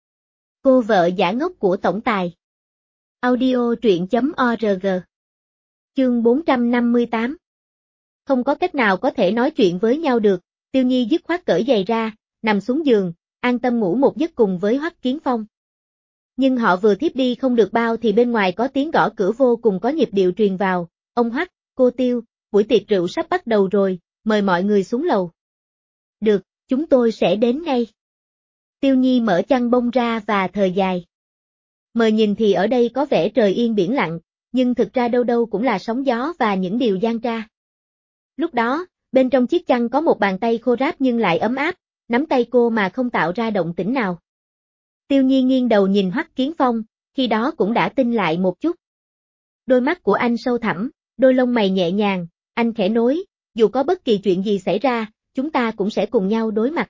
Cô vợ giả ngốc của tổng tài. Audio truyện.org. Chương 458. Không có cách nào có thể nói chuyện với nhau được, Tiêu Nhi dứt khoát cởi giày ra, nằm xuống giường, an tâm ngủ một giấc cùng với Hoắc Kiến Phong. Nhưng họ vừa thiếp đi không được bao thì bên ngoài có tiếng gõ cửa vô cùng có nhịp điệu truyền vào, ông Hoắc, cô Tiêu, buổi tiệc rượu sắp bắt đầu rồi, mời mọi người xuống lầu. Được, chúng tôi sẽ đến ngay. Tiêu Nhi mở chăn bông ra và thở dài. Mời nhìn thì ở đây có vẻ trời yên biển lặng, nhưng thực ra đâu đâu cũng là sóng gió và những điều gian tra. Lúc đó, bên trong chiếc chăn có một bàn tay khô ráp nhưng lại ấm áp, nắm tay cô mà không tạo ra động tĩnh nào. Tiêu Nhi nghiêng đầu nhìn Hoắc Kiến Phong, khi đó cũng đã tin lại một chút. Đôi mắt của anh sâu thẳm, đôi lông mày nhẹ nhàng, anh khẽ nói, dù có bất kỳ chuyện gì xảy ra, chúng ta cũng sẽ cùng nhau đối mặt.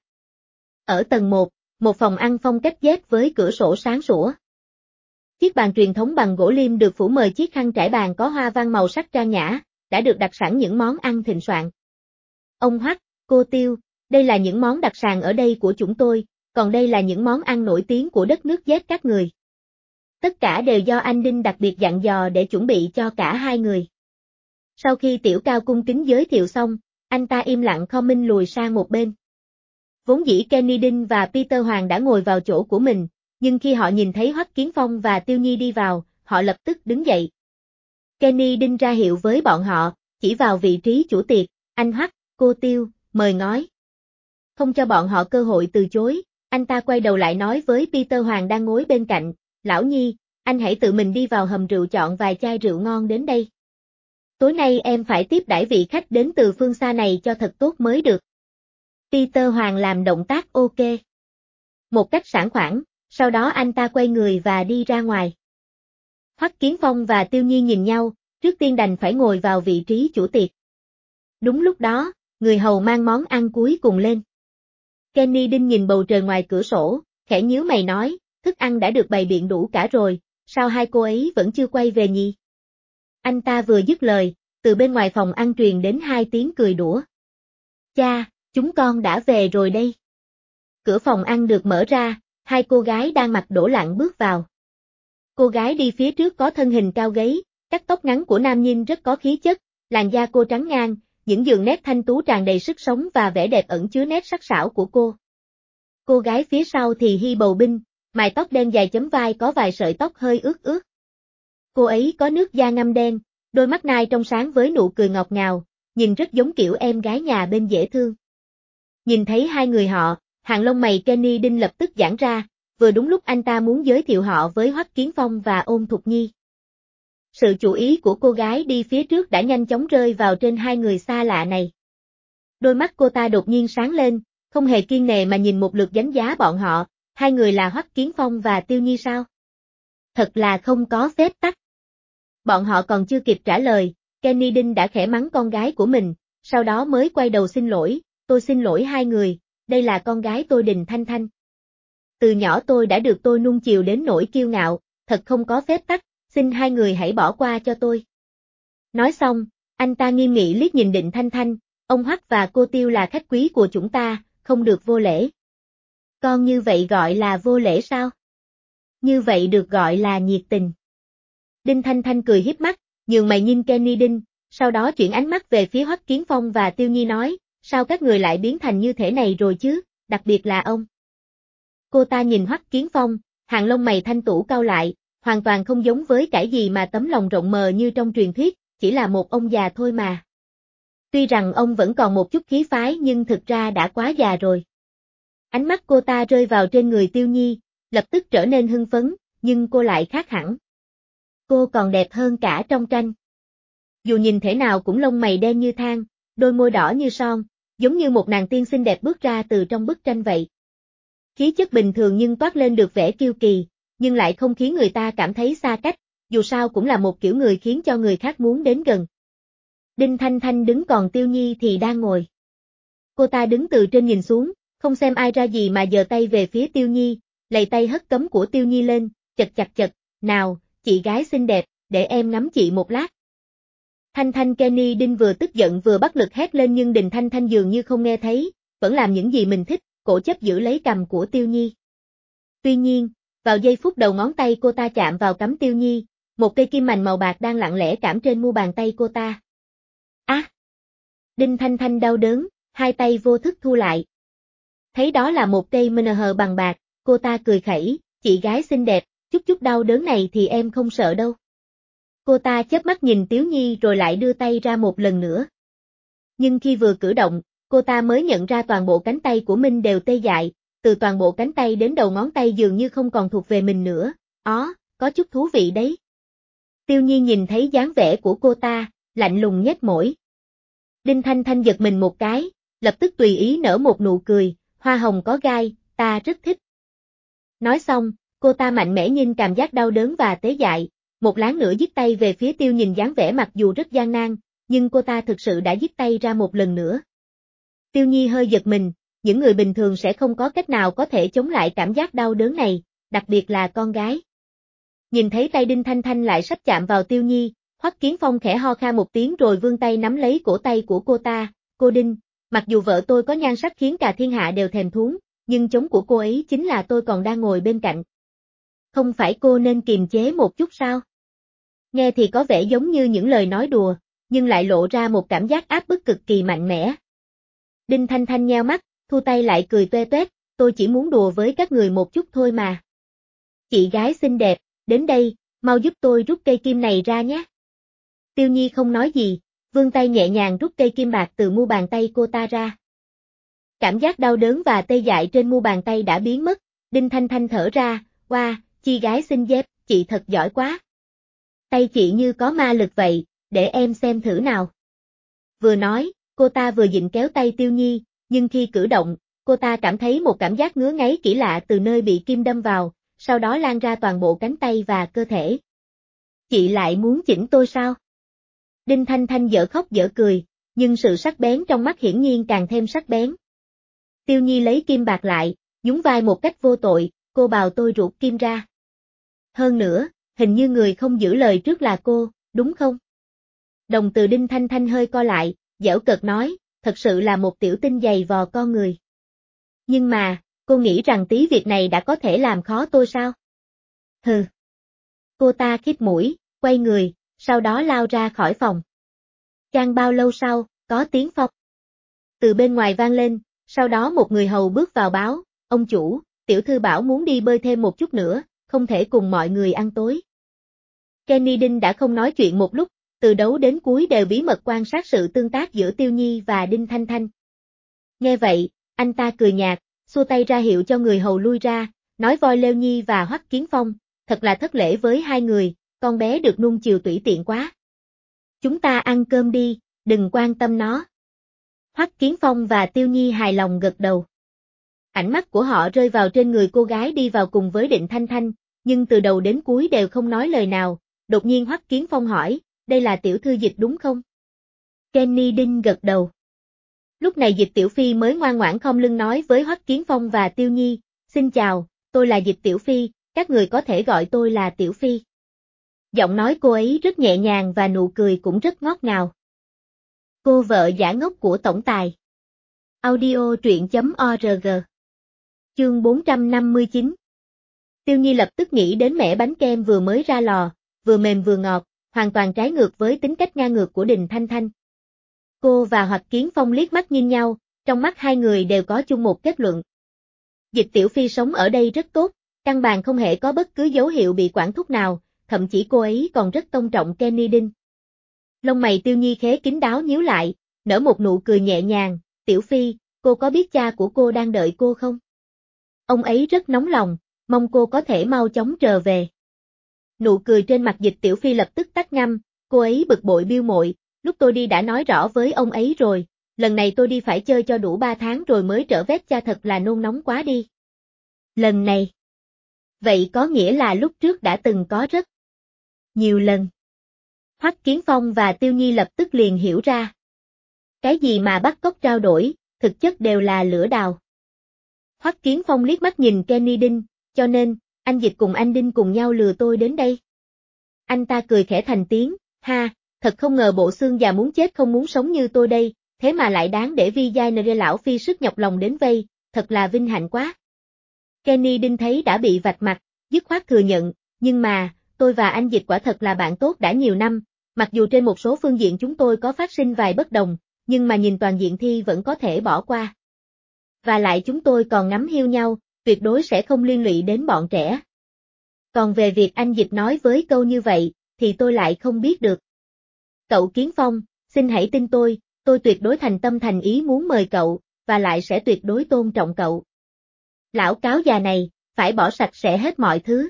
Ở tầng 1, một phòng ăn phong cách Z với cửa sổ sáng sủa. Chiếc bàn truyền thống bằng gỗ lim được phủ mời chiếc khăn trải bàn có hoa văn màu sắc trang nhã, đã được đặt sẵn những món ăn thịnh soạn. Ông Hoắc, cô Tiêu, đây là những món đặc sản ở đây của chúng tôi, còn đây là những món ăn nổi tiếng của đất nước Z các người. Tất cả đều do anh Đinh đặc biệt dặn dò để chuẩn bị cho cả hai người. Sau khi Tiểu Cao cung kính giới thiệu xong, anh ta im lặng khom minh lùi sang một bên. Vốn dĩ Kenny Đinh và Peter Hoàng đã ngồi vào chỗ của mình, nhưng khi họ nhìn thấy Hoắc Kiến Phong và Tiêu Nhi đi vào, họ lập tức đứng dậy. Kenny Đinh ra hiệu với bọn họ, chỉ vào vị trí chủ tiệc, anh Hoắc, cô Tiêu, mời ngói. Không cho bọn họ cơ hội từ chối, anh ta quay đầu lại nói với Peter Hoàng đang ngồi bên cạnh, lão Nhi, anh hãy tự mình đi vào hầm rượu chọn vài chai rượu ngon đến đây. Tối nay em phải tiếp đãi vị khách đến từ phương xa này cho thật tốt mới được. Peter Hoàng làm động tác ok. Một cách sảng khoản, sau đó anh ta quay người và đi ra ngoài. Hoắc Kiến Phong và Tiêu Nhi nhìn nhau, trước tiên đành phải ngồi vào vị trí chủ tiệc. Đúng lúc đó, người hầu mang món ăn cuối cùng lên. Kenny Đinh nhìn bầu trời ngoài cửa sổ, khẽ nhíu mày nói, thức ăn đã được bày biện đủ cả rồi, sao hai cô ấy vẫn chưa quay về nhỉ? Anh ta vừa dứt lời, từ bên ngoài phòng ăn truyền đến hai tiếng cười đùa. Cha, chúng con đã về rồi đây. Cửa phòng ăn được mở ra, hai cô gái đang mặc đổ lặng bước vào. Cô gái đi phía trước có thân hình cao gáy, cắt tóc ngắn của nam nhìn rất có khí chất, làn da cô trắng ngang, những đường nét thanh tú tràn đầy sức sống và vẻ đẹp ẩn chứa nét sắc sảo của cô. Cô gái phía sau thì Hy Bầu Binh, mái tóc đen dài chấm vai có vài sợi tóc hơi ướt ướt. Cô ấy có nước da ngăm đen, đôi mắt nai trong sáng với nụ cười ngọt ngào, nhìn rất giống kiểu em gái nhà bên dễ thương. Nhìn thấy hai người họ, hàng lông mày Kenny Đinh lập tức giãn ra, vừa đúng lúc anh ta muốn giới thiệu họ với Hoắc Kiến Phong và Ôn Thục Nhi. Sự chú ý của cô gái đi phía trước đã nhanh chóng rơi vào trên hai người xa lạ này. Đôi mắt cô ta đột nhiên sáng lên, không hề kiêng nề mà nhìn một lượt đánh giá bọn họ, hai người là Hoắc Kiến Phong và Tiêu Nhi sao? Thật là không có phép tắc. Bọn họ còn chưa kịp trả lời, Kenny Đinh đã khẽ mắng con gái của mình, sau đó mới quay đầu xin lỗi, tôi xin lỗi hai người, đây là con gái tôi Đình Thanh Thanh. Từ nhỏ tôi đã được tôi nuông chiều đến nỗi kiêu ngạo, thật không có phép tắc, xin hai người hãy bỏ qua cho tôi. Nói xong, anh ta nghiêm nghị liếc nhìn Định Thanh Thanh, ông Hoắc và cô Tiêu là khách quý của chúng ta, không được vô lễ. Con như vậy gọi là vô lễ sao? Như vậy được gọi là nhiệt tình. Đinh Thanh Thanh cười hiếp mắt, nhướng mày nhìn Kenny Đinh, sau đó chuyển ánh mắt về phía Hoắc Kiến Phong và Tiêu Nhi nói, sao các người lại biến thành như thế này rồi chứ, đặc biệt là ông. Cô ta nhìn Hoắc Kiến Phong, hàng lông mày thanh tú cau lại, hoàn toàn không giống với cái gì mà tấm lòng rộng mờ như trong truyền thuyết, chỉ là một ông già thôi mà. Tuy rằng ông vẫn còn một chút khí phái nhưng thực ra đã quá già rồi. Ánh mắt cô ta rơi vào trên người Tiêu Nhi, lập tức trở nên hưng phấn, nhưng cô lại khác hẳn. Cô còn đẹp hơn cả trong tranh. Dù nhìn thế nào cũng lông mày đen như than, đôi môi đỏ như son, giống như một nàng tiên xinh đẹp bước ra từ trong bức tranh vậy. Khí chất bình thường nhưng toát lên được vẻ kiêu kỳ, nhưng lại không khiến người ta cảm thấy xa cách, dù sao cũng là một kiểu người khiến cho người khác muốn đến gần. Đinh Thanh Thanh đứng còn Tiêu Nhi thì đang ngồi. Cô ta đứng từ trên nhìn xuống, không xem ai ra gì mà giơ tay về phía Tiêu Nhi, lầy tay hất cấm của Tiêu Nhi lên, chật, nào, chị gái xinh đẹp, để em nắm chị một lát. Thanh Thanh Kenny Đinh vừa tức giận vừa bất lực hét lên nhưng Đinh Thanh Thanh dường như không nghe thấy, vẫn làm những gì mình thích, cổ chấp giữ lấy cằm của Tiêu Nhi. Tuy nhiên, vào giây phút đầu ngón tay cô ta chạm vào cằm Tiêu Nhi, một cây kim mành màu bạc đang lặng lẽ cảm trên mu bàn tay cô ta. Đinh Thanh Thanh đau đớn, hai tay vô thức thu lại. Thấy đó là một cây MNH bằng bạc, cô ta cười khẩy, chị gái xinh đẹp, chút đau đớn này thì em không sợ đâu. Cô ta chớp mắt nhìn Tiếu Nhi rồi lại đưa tay ra một lần nữa. Nhưng khi vừa cử động, cô ta mới nhận ra toàn bộ cánh tay của mình đều tê dại, từ toàn bộ cánh tay đến đầu ngón tay dường như không còn thuộc về mình nữa, có chút thú vị đấy. Tiêu Nhi nhìn thấy dáng vẻ của cô ta, lạnh lùng nhếch môi. Đinh Thanh Thanh giật mình một cái, lập tức tùy ý nở một nụ cười, hoa hồng có gai, ta rất thích. Nói xong, cô ta mạnh mẽ nhìn cảm giác đau đớn và tế dại, một lát nữa dứt tay về phía Tiêu nhìn dáng vẻ mặc dù rất gian nan, nhưng cô ta thực sự đã dứt tay ra một lần nữa. Tiêu Nhi hơi giật mình, những người bình thường sẽ không có cách nào có thể chống lại cảm giác đau đớn này, đặc biệt là con gái. Nhìn thấy tay Đinh Thanh Thanh lại sắp chạm vào Tiêu Nhi, Hoắc Kiến Phong khẽ ho khan một tiếng rồi vươn tay nắm lấy cổ tay của cô ta, cô Đinh, mặc dù vợ tôi có nhan sắc khiến cả thiên hạ đều thèm thuồng, nhưng chống của cô ấy chính là tôi còn đang ngồi bên cạnh. Không phải cô nên kiềm chế một chút sao? Nghe thì có vẻ giống như những lời nói đùa, nhưng lại lộ ra một cảm giác áp bức cực kỳ mạnh mẽ. Đinh Thanh Thanh nheo mắt, thu tay lại cười toe toét, tôi chỉ muốn đùa với các người một chút thôi mà. Chị gái xinh đẹp, đến đây, mau giúp tôi rút cây kim này ra nhé. Tiêu Nhi không nói gì, vươn tay nhẹ nhàng rút cây kim bạc từ mu bàn tay cô ta ra. Cảm giác đau đớn và tê dại trên mu bàn tay đã biến mất, Đinh Thanh Thanh thở ra, wow, chị gái xinh đẹp, chị thật giỏi quá. Tay chị như có ma lực vậy, để em xem thử nào. Vừa nói, cô ta vừa dịnh kéo tay Tiêu Nhi, nhưng khi cử động, cô ta cảm thấy một cảm giác ngứa ngáy kỳ lạ từ nơi bị kim đâm vào, sau đó lan ra toàn bộ cánh tay và cơ thể. Chị lại muốn chỉnh tôi sao? Đinh Thanh Thanh dở khóc dở cười, nhưng sự sắc bén trong mắt hiển nhiên càng thêm sắc bén. Tiêu Nhi lấy kim bạc lại, nhún vai một cách vô tội, cô bảo tôi ruột kim ra. Hơn nữa, hình như người không giữ lời trước là cô, đúng không? Đồng từ Đinh Thanh Thanh hơi co lại, giễu cợt nói, thật sự là một tiểu tinh dày vò con người. Nhưng mà, cô nghĩ rằng tí việc này đã có thể làm khó tôi sao? Hừ. Cô ta khít mũi, quay người, sau đó lao ra khỏi phòng. Chẳng bao lâu sau, có tiếng phộc. Từ bên ngoài vang lên, sau đó một người hầu bước vào báo, ông chủ, tiểu thư bảo muốn đi bơi thêm một chút nữa, không thể cùng mọi người ăn tối. Kenny Đinh đã không nói chuyện một lúc, từ đầu đến cuối đều bí mật quan sát sự tương tác giữa Tiêu Nhi và Đinh Thanh Thanh. Nghe vậy, anh ta cười nhạt, xua tay ra hiệu cho người hầu lui ra, nói voi Lêu Nhi và Hoắc Kiến Phong, thật là thất lễ với hai người, con bé được nuông chiều tùy tiện quá. Chúng ta ăn cơm đi, đừng quan tâm nó. Hoắc Kiến Phong và Tiêu Nhi hài lòng gật đầu. Ánh mắt của họ rơi vào trên người cô gái đi vào cùng với Đinh Thanh Thanh, nhưng từ đầu đến cuối đều không nói lời nào, đột nhiên Hoắc Kiến Phong hỏi, đây là tiểu thư Dịch đúng không? Kenny Đinh gật đầu. Lúc này Dịch Tiểu Phi mới ngoan ngoãn khom lưng nói với Hoắc Kiến Phong và Tiêu Nhi, xin chào, tôi là Dịch Tiểu Phi, các người có thể gọi tôi là Tiểu Phi. Giọng nói cô ấy rất nhẹ nhàng và nụ cười cũng rất ngọt ngào. Cô vợ giả ngốc của tổng tài. Audio truyện.org. Chương 459. Tiêu Nhi lập tức nghĩ đến mẻ bánh kem vừa mới ra lò, vừa mềm vừa ngọt, hoàn toàn trái ngược với tính cách ngang ngược của Đinh Thanh Thanh. Cô và Hoắc Kiến Phong liếc mắt nhìn nhau, trong mắt hai người đều có chung một kết luận. Dịch Tiểu Phi sống ở đây rất tốt, căn bản không hề có bất cứ dấu hiệu bị quản thúc nào, thậm chí cô ấy còn rất tôn trọng Kenny Đinh. Lông mày Tiêu Nhi khế kín đáo nhíu lại, nở một nụ cười nhẹ nhàng, Tiểu Phi, cô có biết cha của cô đang đợi cô không? Ông ấy rất nóng lòng, mong cô có thể mau chóng trở về. Nụ cười trên mặt Dịch Tiểu Phi lập tức tắt ngăm, cô ấy bực bội biêu mội, lúc tôi đi đã nói rõ với ông ấy rồi, lần này tôi đi phải chơi cho đủ 3 tháng rồi mới trở về, cha thật là nôn nóng quá đi. Lần này. Vậy có nghĩa là lúc trước đã từng có rất nhiều lần. Hoắc Kiến Phong và Tiêu Nhi lập tức liền hiểu ra. Cái gì mà bắt cóc trao đổi, thực chất đều là lửa đào. Hoắc Kiến Phong liếc mắt nhìn Kenny Đinh, cho nên, anh Dịch cùng anh Đinh cùng nhau lừa tôi đến đây. Anh ta cười khẽ thành tiếng, ha, thật không ngờ bộ xương già muốn chết không muốn sống như tôi đây, thế mà lại đáng để Vi Giai Nere lão phi sức nhọc lòng đến vây, thật là vinh hạnh quá. Kenny Đinh thấy đã bị vạch mặt, dứt khoát thừa nhận, nhưng mà, tôi và anh Dịch quả thật là bạn tốt đã nhiều năm, mặc dù trên một số phương diện chúng tôi có phát sinh vài bất đồng, nhưng mà nhìn toàn diện thì vẫn có thể bỏ qua. Và lại chúng tôi còn ngắm hiu nhau, tuyệt đối sẽ không liên lụy đến bọn trẻ. Còn về việc anh Dịch nói với câu như vậy, thì tôi lại không biết được. Cậu Kiến Phong, xin hãy tin tôi tuyệt đối thành tâm thành ý muốn mời cậu, và lại sẽ tuyệt đối tôn trọng cậu. Lão cáo già này, phải bỏ sạch sẽ hết mọi thứ.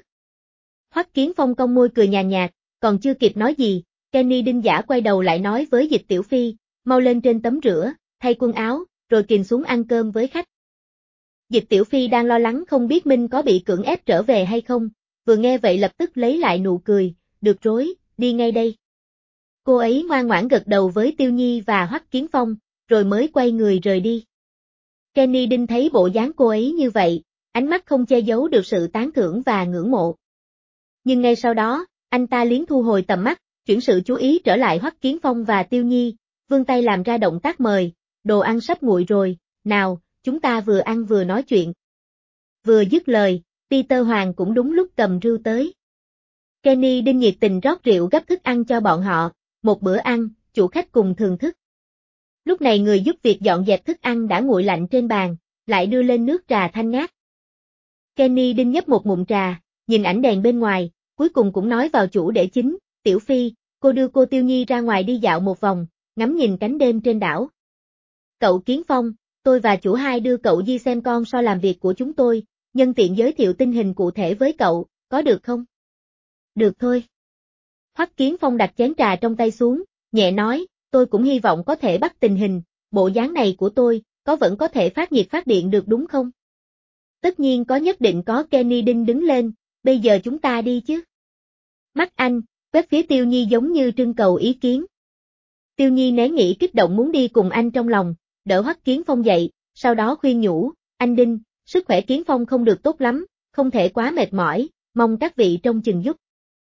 Hoắc Kiến Phong cong môi cười nhàn nhạt, còn chưa kịp nói gì, Kenny Đinh giả quay đầu lại nói với Dịch Tiểu Phi, mau lên trên tắm rửa, thay quần áo, rồi kìm xuống ăn cơm với khách. Dịch Tiểu Phi đang lo lắng không biết Minh có bị cưỡng ép trở về hay không, vừa nghe vậy lập tức lấy lại nụ cười, được rồi, đi ngay đây. Cô ấy ngoan ngoãn gật đầu với Tiêu Nhi và Hoắc Kiến Phong, rồi mới quay người rời đi. Kenny Đinh thấy bộ dáng cô ấy như vậy, ánh mắt không che giấu được sự tán thưởng và ngưỡng mộ. Nhưng ngay sau đó, anh ta liếng thu hồi tầm mắt, chuyển sự chú ý trở lại Hoắc Kiến Phong và Tiêu Nhi, vươn tay làm ra động tác mời, đồ ăn sắp nguội rồi, nào, chúng ta vừa ăn vừa nói chuyện. Vừa dứt lời, Peter Hoàng cũng đúng lúc cầm rượu tới. Kenny Đinh nhiệt tình rót rượu gấp thức ăn cho bọn họ, một bữa ăn, chủ khách cùng thưởng thức. Lúc này người giúp việc dọn dẹp thức ăn đã nguội lạnh trên bàn, lại đưa lên nước trà thanh ngát. Kenny Đinh nhấp một ngụm trà, nhìn ảnh đèn bên ngoài, cuối cùng cũng nói vào chủ đề chính, Tiểu Phi, cô đưa cô Tiêu Nhi ra ngoài đi dạo một vòng, ngắm nhìn cánh đêm trên đảo. Cậu Kiến Phong, tôi và chủ hai đưa cậu đi xem con so làm việc của chúng tôi, nhân tiện giới thiệu tình hình cụ thể với cậu, có được không? Được thôi. Hoắc Kiến Phong đặt chén trà trong tay xuống, nhẹ nói, tôi cũng hy vọng có thể bắt tình hình, bộ dáng này của tôi, có vẫn có thể phát nhiệt phát điện được đúng không? Tất nhiên có, nhất định có. Kenny Đinh đứng lên, bây giờ chúng ta đi chứ. Mắt anh, quét phía Tiêu Nhi giống như trưng cầu ý kiến. Tiêu Nhi nén nghĩ kích động muốn đi cùng anh trong lòng, đỡ Hoắc Kiến Phong dậy, sau đó khuyên nhủ, anh Đinh, sức khỏe Kiến Phong không được tốt lắm, không thể quá mệt mỏi, mong các vị trông chừng giúp.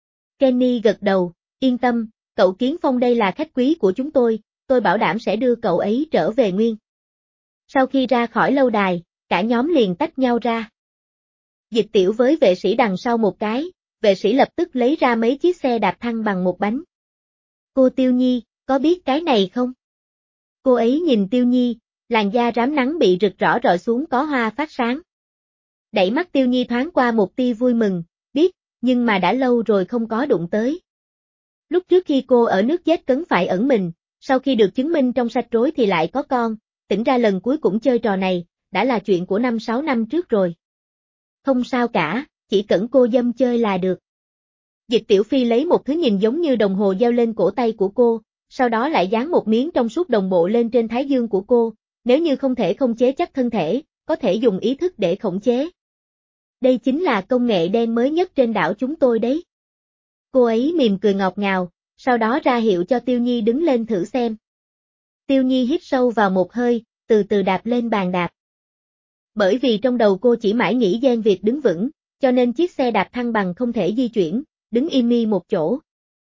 Kenny gật đầu, yên tâm, cậu Kiến Phong đây là khách quý của chúng tôi bảo đảm sẽ đưa cậu ấy trở về nguyên. Sau khi ra khỏi lâu đài, cả nhóm liền tách nhau ra. Dịch Tiểu với vệ sĩ đằng sau một cái, vệ sĩ lập tức lấy ra mấy chiếc xe đạp thăng bằng một bánh. Cô Tiêu Nhi, có biết cái này không? Cô ấy nhìn Tiêu Nhi, làn da rám nắng bị rực rõ rọi xuống có hoa phát sáng. Đẩy mắt Tiêu Nhi thoáng qua một tia vui mừng, biết, nhưng mà đã lâu rồi không có đụng tới. Lúc trước khi cô ở nước chết cấn phải ẩn mình, sau khi được chứng minh trong sạch rối thì lại có con, tỉnh ra lần cuối cũng chơi trò này, đã là chuyện của 5-6 năm trước rồi. Không sao cả, chỉ cần cô dâm chơi là được. Dịch Tiểu Phi lấy một thứ nhìn giống như đồng hồ đeo lên cổ tay của cô, sau đó lại dán một miếng trong suốt đồng bộ lên trên thái dương của cô, nếu như không thể không chế chắc thân thể, có thể dùng ý thức để khống chế. Đây chính là công nghệ đen mới nhất trên đảo chúng tôi đấy. Cô ấy mỉm cười ngọt ngào, sau đó ra hiệu cho Tiêu Nhi đứng lên thử xem. Tiêu Nhi hít sâu vào một hơi, từ từ đạp lên bàn đạp. Bởi vì trong đầu cô chỉ mãi nghĩ gen việc đứng vững, cho nên chiếc xe đạp thăng bằng không thể di chuyển, đứng im mi một chỗ.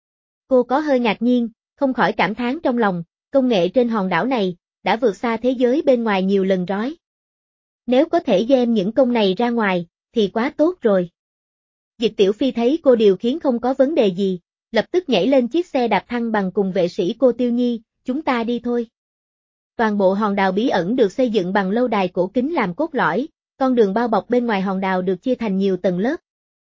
Cô có hơi ngạc nhiên, không khỏi cảm thán trong lòng, công nghệ trên hòn đảo này, đã vượt xa thế giới bên ngoài nhiều lần rói. Nếu có thể đem những công này ra ngoài, thì quá tốt rồi. Dịch Tiểu Phi thấy cô điều khiến không có vấn đề gì, lập tức nhảy lên chiếc xe đạp thăng bằng cùng vệ sĩ cô Tiêu Nhi, chúng ta đi thôi. Toàn bộ hòn đảo bí ẩn được xây dựng bằng lâu đài cổ kính làm cốt lõi, con đường bao bọc bên ngoài hòn đảo được chia thành nhiều tầng lớp.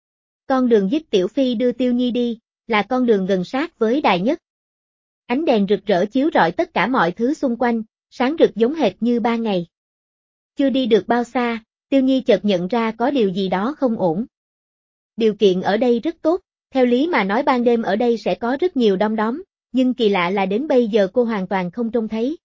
Con đường giúp Tiểu Phi đưa Tiêu Nhi đi, là con đường gần sát với đài nhất. Ánh đèn rực rỡ chiếu rọi tất cả mọi thứ xung quanh, sáng rực giống hệt như ban ngày. Chưa đi được bao xa, Tiêu Nhi chợt nhận ra có điều gì đó không ổn. Điều kiện ở đây rất tốt, theo lý mà nói ban đêm ở đây sẽ có rất nhiều đom đóm, nhưng kỳ lạ là đến bây giờ cô hoàn toàn không trông thấy.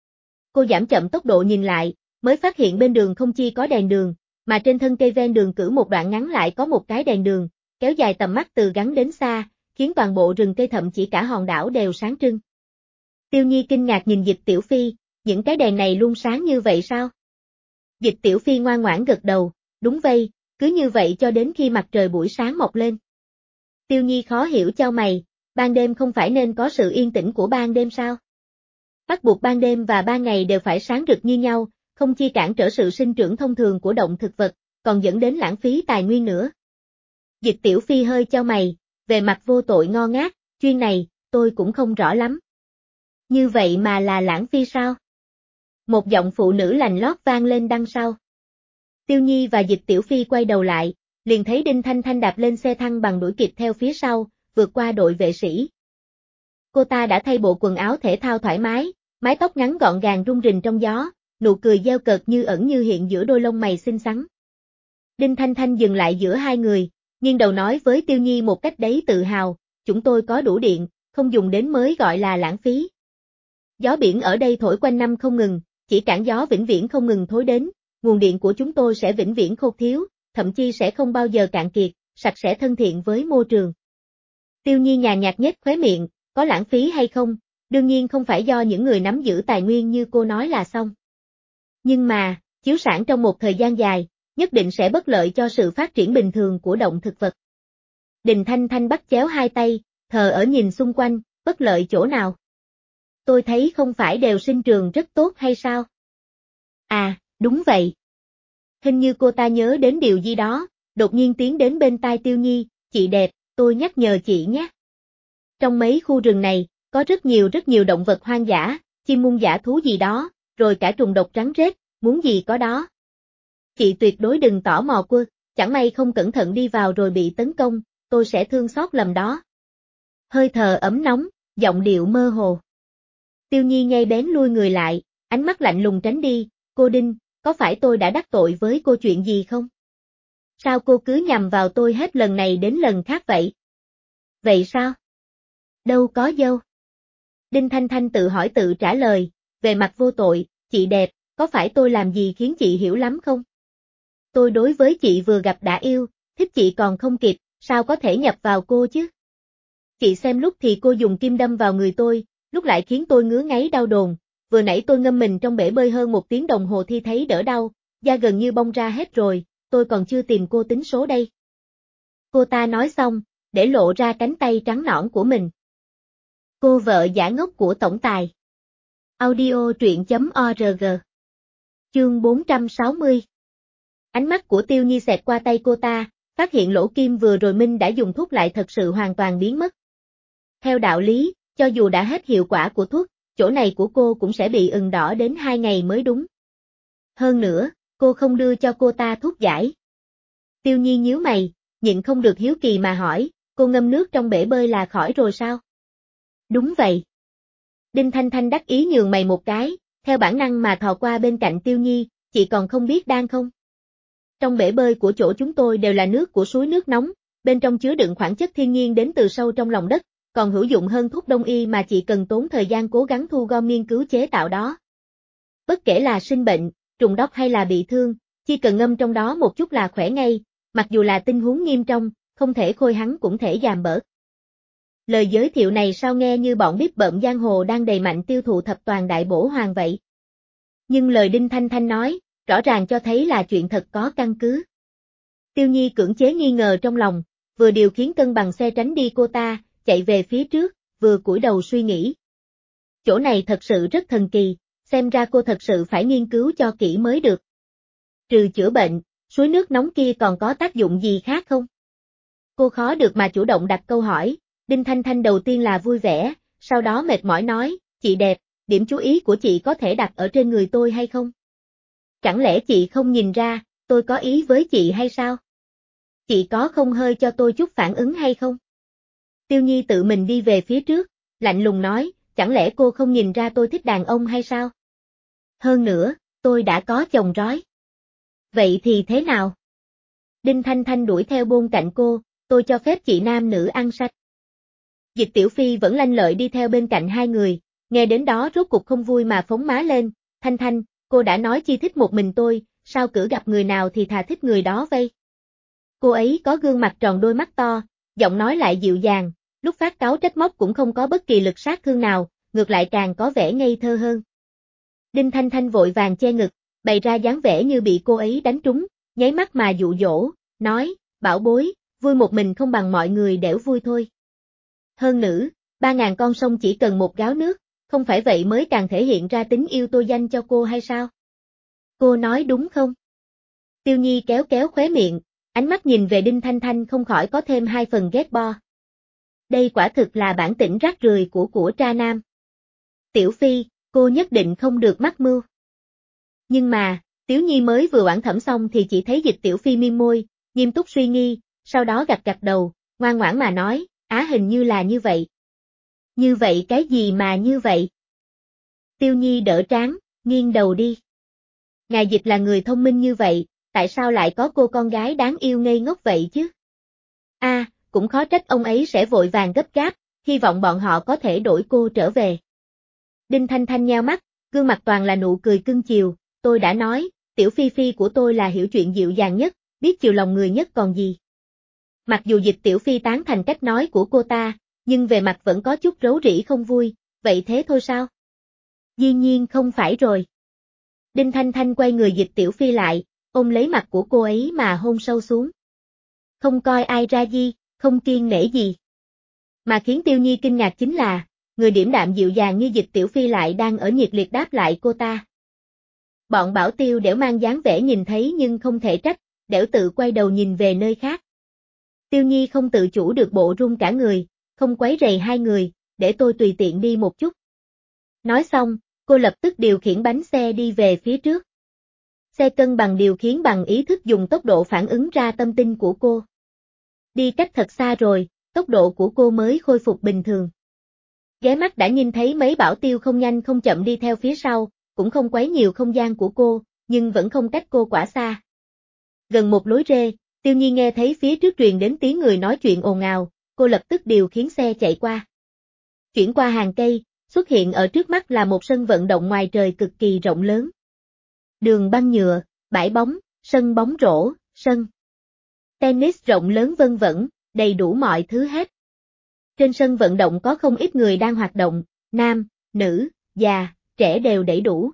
Cô giảm chậm tốc độ nhìn lại, mới phát hiện bên đường không chỉ có đèn đường, mà trên thân cây ven đường cử một đoạn ngắn lại có một cái đèn đường, kéo dài tầm mắt từ ngắn đến xa, khiến toàn bộ rừng cây thậm chí cả hòn đảo đều sáng trưng. Tiêu Nhi kinh ngạc nhìn Dịch Tiểu Phi, những cái đèn này luôn sáng như vậy sao? Dịch Tiểu Phi ngoan ngoãn gật đầu, đúng vậy, cứ như vậy cho đến khi mặt trời buổi sáng mọc lên. Tiêu Nhi khó hiểu chau mày, ban đêm không phải nên có sự yên tĩnh của ban đêm sao? Bắt buộc ban đêm và ban ngày đều phải sáng rực như nhau, không chỉ cản trở sự sinh trưởng thông thường của động thực vật, còn dẫn đến lãng phí tài nguyên nữa. Dịch Tiểu Phi hơi chau mày, về mặt vô tội ngơ ngác, chuyên này, tôi cũng không rõ lắm. Như vậy mà là lãng phí sao? Một giọng phụ nữ lành lót vang lên đằng sau. Tiêu Nhi và Dịch Tiểu Phi quay đầu lại, liền thấy Đinh Thanh Thanh đạp lên xe thăng bằng đuổi kịp theo phía sau, vượt qua đội vệ sĩ. Cô ta đã thay bộ quần áo thể thao thoải mái, mái tóc ngắn gọn gàng rung rinh trong gió, nụ cười gieo cợt như ẩn như hiện giữa đôi lông mày xinh xắn. Đinh Thanh Thanh dừng lại giữa hai người, nghiêng đầu nói với Tiêu Nhi một cách đầy tự hào, chúng tôi có đủ điện, không dùng đến mới gọi là lãng phí. Gió biển ở đây thổi quanh năm không ngừng, chỉ cản gió vĩnh viễn không ngừng thối đến, nguồn điện của chúng tôi sẽ vĩnh viễn không thiếu, thậm chí sẽ không bao giờ cạn kiệt, sạch sẽ thân thiện với môi trường. Tiêu Nhi nhàn nhạt nhếch khóe miệng, có lãng phí hay không, đương nhiên không phải do những người nắm giữ tài nguyên như cô nói là xong. Nhưng mà, chiếu sáng trong một thời gian dài, nhất định sẽ bất lợi cho sự phát triển bình thường của động thực vật. Đinh Thanh Thanh bắt chéo hai tay, thờ ở nhìn xung quanh, bất lợi chỗ nào? Tôi thấy không phải đều sinh trường rất tốt hay sao? À, đúng vậy. Hình như cô ta nhớ đến điều gì đó, đột nhiên tiến đến bên tai Tiêu Nhi, chị đẹp, tôi nhắc nhở chị nhé. Trong mấy khu rừng này, có rất nhiều động vật hoang dã, chim muông dã thú gì đó, rồi cả trùng độc rắn rết, muốn gì có đó. Chị tuyệt đối đừng tỏ mò quơ, chẳng may không cẩn thận đi vào rồi bị tấn công, tôi sẽ thương xót lầm đó. Hơi thở ấm nóng, giọng điệu mơ hồ. Tiêu Nhi nhây bén lui người lại, ánh mắt lạnh lùng tránh đi, cô Đinh, có phải tôi đã đắc tội với cô chuyện gì không? Sao cô cứ nhằm vào tôi hết lần này đến lần khác vậy? Vậy sao? Đâu có dâu. Đinh Thanh Thanh tự hỏi tự trả lời, về mặt vô tội, chị đẹp, có phải tôi làm gì khiến chị hiểu lắm không? Tôi đối với chị vừa gặp đã yêu, thích chị còn không kịp, sao có thể nhập vào cô chứ? Chị xem lúc thì cô dùng kim đâm vào người tôi, lúc lại khiến tôi ngứa ngáy đau đồn, vừa nãy tôi ngâm mình trong bể bơi hơn 1 tiếng đồng hồ thì thấy đỡ đau, da gần như bong ra hết rồi, tôi còn chưa tìm cô tính số đây. Cô ta nói xong, để lộ ra cánh tay trắng nõn của mình. Cô vợ giả ngốc của tổng tài. Audio truyện.org. Chương 460. Ánh mắt của Tiêu Nhi xẹt qua tay cô ta, phát hiện lỗ kim vừa rồi Minh đã dùng thuốc lại thật sự hoàn toàn biến mất. Theo đạo lý, cho dù đã hết hiệu quả của thuốc, chỗ này của cô cũng sẽ bị ửng đỏ đến 2 ngày mới đúng. Hơn nữa, cô không đưa cho cô ta thuốc giải. Tiêu Nhi nhíu mày, nhịn không được hiếu kỳ mà hỏi, cô ngâm nước trong bể bơi là khỏi rồi sao? Đúng vậy. Đinh Thanh Thanh đắc ý nhường mày một cái, theo bản năng mà thò qua bên cạnh Tiêu Nhi, chị còn không biết đang không? Trong bể bơi của chỗ chúng tôi đều là nước của suối nước nóng, bên trong chứa đựng khoáng chất thiên nhiên đến từ sâu trong lòng đất, còn hữu dụng hơn thuốc đông y mà chị cần tốn thời gian cố gắng thu gom nghiên cứu chế tạo đó. Bất kể là sinh bệnh, trùng độc hay là bị thương, chỉ cần ngâm trong đó một chút là khỏe ngay, mặc dù là tình huống nghiêm trọng, không thể khôi hắn cũng thể giảm bớt. Lời giới thiệu này sao nghe như bọn bíp bợm giang hồ đang đầy mạnh tiêu thụ thập toàn đại bổ hoàng vậy. Nhưng lời Đinh Thanh Thanh nói, rõ ràng cho thấy là chuyện thật có căn cứ. Tiêu Nhi cưỡng chế nghi ngờ trong lòng, vừa điều khiển cân bằng xe tránh đi cô ta, chạy về phía trước, vừa cúi đầu suy nghĩ. Chỗ này thật sự rất thần kỳ, xem ra cô thật sự phải nghiên cứu cho kỹ mới được. Trừ chữa bệnh, suối nước nóng kia còn có tác dụng gì khác không? Cô khó được mà chủ động đặt câu hỏi, Đinh Thanh Thanh đầu tiên là vui vẻ, sau đó mệt mỏi nói, chị đẹp, điểm chú ý của chị có thể đặt ở trên người tôi hay không? Chẳng lẽ chị không nhìn ra, tôi có ý với chị hay sao? Chị có không hơi cho tôi chút phản ứng hay không? Tiêu Nhi tự mình đi về phía trước, lạnh lùng nói, chẳng lẽ cô không nhìn ra tôi thích đàn ông hay sao? Hơn nữa, tôi đã có chồng rói. Vậy thì thế nào? Đinh Thanh Thanh đuổi theo bên cạnh cô, tôi cho phép chị nam nữ ăn sạch. Dịch Tiểu Phi vẫn lanh lợi đi theo bên cạnh hai người, nghe đến đó rốt cục không vui mà phóng má lên, Thanh Thanh, cô đã nói chi thích một mình tôi, sao cứ gặp người nào thì thà thích người đó vây. Cô ấy có gương mặt tròn đôi mắt to, giọng nói lại dịu dàng, lúc phát cáu trách móc cũng không có bất kỳ lực sát thương nào, ngược lại càng có vẻ ngây thơ hơn. Đinh Thanh Thanh vội vàng che ngực, bày ra dáng vẻ như bị cô ấy đánh trúng, nháy mắt mà dụ dỗ, nói, bảo bối, vui một mình không bằng mọi người đểu vui thôi. Hơn nữa, 3.000 con sông chỉ cần một gáo nước, không phải vậy mới càng thể hiện ra tính yêu tôi danh cho cô hay sao? Cô nói đúng không? Tiêu Nhi kéo kéo khóe miệng, ánh mắt nhìn về Đinh Thanh Thanh không khỏi có thêm 2 phần ghét bo. Đây quả thực là bản tĩnh rác rưởi của tra nam. Tiểu Phi, cô nhất định không được mắc mưu. Nhưng mà, Tiểu Nhi mới vừa oản thẩm xong thì chỉ thấy Dịch Tiểu Phi miêm môi, nghiêm túc suy nghi, sau đó gật gật đầu, ngoan ngoãn mà nói, hình như là như vậy. Như vậy cái gì mà như vậy? Tiêu Nhi đỡ trán, nghiêng đầu đi. Ngài Dịch là người thông minh như vậy, tại sao lại có cô con gái đáng yêu ngây ngốc vậy chứ? Cũng khó trách ông ấy sẽ vội vàng gấp gáp, hy vọng bọn họ có thể đổi cô trở về. Đinh Thanh Thanh nheo mắt, gương mặt toàn là nụ cười cưng chiều, tôi đã nói, Tiểu Phi Phi của tôi là hiểu chuyện dịu dàng nhất, biết chiều lòng người nhất còn gì. Mặc dù Dịch Tiểu Phi tán thành cách nói của cô ta, nhưng về mặt vẫn có chút rấu rĩ không vui, vậy thế thôi sao? Dĩ nhiên không phải rồi. Đinh Thanh Thanh quay người Dịch Tiểu Phi lại, ôm lấy mặt của cô ấy mà hôn sâu xuống. Không coi ai ra gì, không kiêng nể gì. Mà khiến Tiêu Nhi kinh ngạc chính là, người điểm đạm dịu dàng như Dịch Tiểu Phi lại đang ở nhiệt liệt đáp lại cô ta. Bọn bảo tiêu đểu mang dáng vẻ nhìn thấy nhưng không thể trách, đểu tự quay đầu nhìn về nơi khác. Tiêu Nhi không tự chủ được bộ run cả người, không quấy rầy hai người, để tôi tùy tiện đi một chút. Nói xong, cô lập tức điều khiển bánh xe đi về phía trước. Xe cân bằng điều khiển bằng ý thức dùng tốc độ phản ứng ra tâm tinh của cô. Đi cách thật xa rồi, tốc độ của cô mới khôi phục bình thường. Ghé mắt đã nhìn thấy mấy bảo tiêu không nhanh không chậm đi theo phía sau, cũng không quấy nhiều không gian của cô, nhưng vẫn không cách cô quả xa. Gần một lối rê, Tiêu Nhi nghe thấy phía trước truyền đến tiếng người nói chuyện ồn ào, cô lập tức điều khiển xe chạy qua. Chuyển qua hàng cây, xuất hiện ở trước mắt là một sân vận động ngoài trời cực kỳ rộng lớn. Đường băng nhựa, bãi bóng, sân bóng rổ, sân tennis rộng lớn vân vẩn, đầy đủ mọi thứ hết. Trên sân vận động có không ít người đang hoạt động, nam, nữ, già, trẻ đều đầy đủ.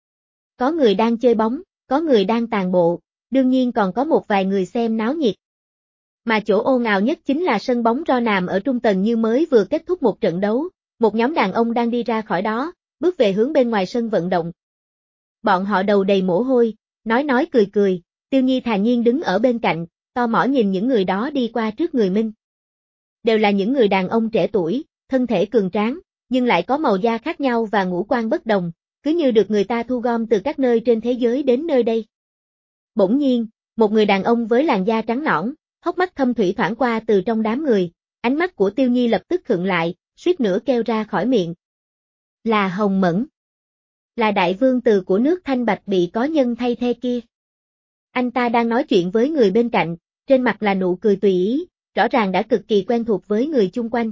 Có người đang chơi bóng, có người đang tàn bộ, đương nhiên còn có một vài người xem náo nhiệt. Mà chỗ ồn ào nhất chính là sân bóng ro nằm ở trung tầng như mới vừa kết thúc một trận đấu, một nhóm đàn ông đang đi ra khỏi đó, bước về hướng bên ngoài sân vận động. Bọn họ đầu đầy mồ hôi, nói cười cười, Tiêu Nhi thản nhiên đứng ở bên cạnh, to mỏ nhìn những người đó đi qua trước người mình. Đều là những người đàn ông trẻ tuổi, thân thể cường tráng, nhưng lại có màu da khác nhau và ngũ quan bất đồng, cứ như được người ta thu gom từ các nơi trên thế giới đến nơi đây. Bỗng nhiên, một người đàn ông với làn da trắng nõn, hốc mắt thâm thủy thoảng qua từ trong đám người, ánh mắt của Tiêu Nhi lập tức khựng lại, suýt nữa kêu ra khỏi miệng. Là Hồng Mẫn. Là đại vương tử của nước Thanh Bạch bị có nhân thay thế kia. Anh ta đang nói chuyện với người bên cạnh, trên mặt là nụ cười tùy ý, rõ ràng đã cực kỳ quen thuộc với người chung quanh.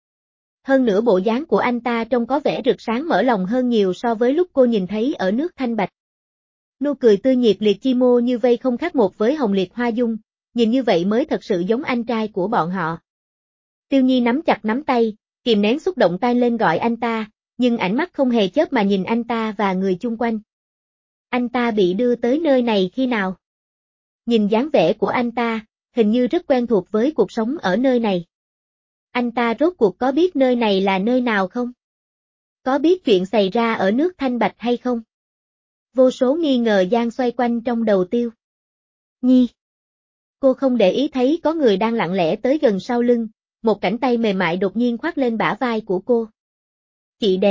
Hơn nữa bộ dáng của anh ta trông có vẻ rực sáng mở lòng hơn nhiều so với lúc cô nhìn thấy ở nước Thanh Bạch. Nụ cười tươi nhiệt liệt chi mô như vây không khác một với Hồng Liệt Hoa Dung, nhìn như vậy mới thật sự giống anh trai của bọn họ. Tiêu Nhi nắm chặt nắm tay, kìm nén xúc động tay lên gọi anh ta, nhưng ánh mắt không hề chớp mà nhìn anh ta và người chung quanh. Anh ta bị đưa tới nơi này khi nào? Nhìn dáng vẻ của anh ta, hình như rất quen thuộc với cuộc sống ở nơi này. Anh ta rốt cuộc có biết nơi này là nơi nào không? Có biết chuyện xảy ra ở nước Thanh Bạch hay không? Vô số nghi ngờ đang xoay quanh trong đầu Tiêu Nhi. Cô không để ý thấy có người đang lặng lẽ tới gần sau lưng, một cánh tay mềm mại đột nhiên khoác lên bả vai của cô. Chị đẹp,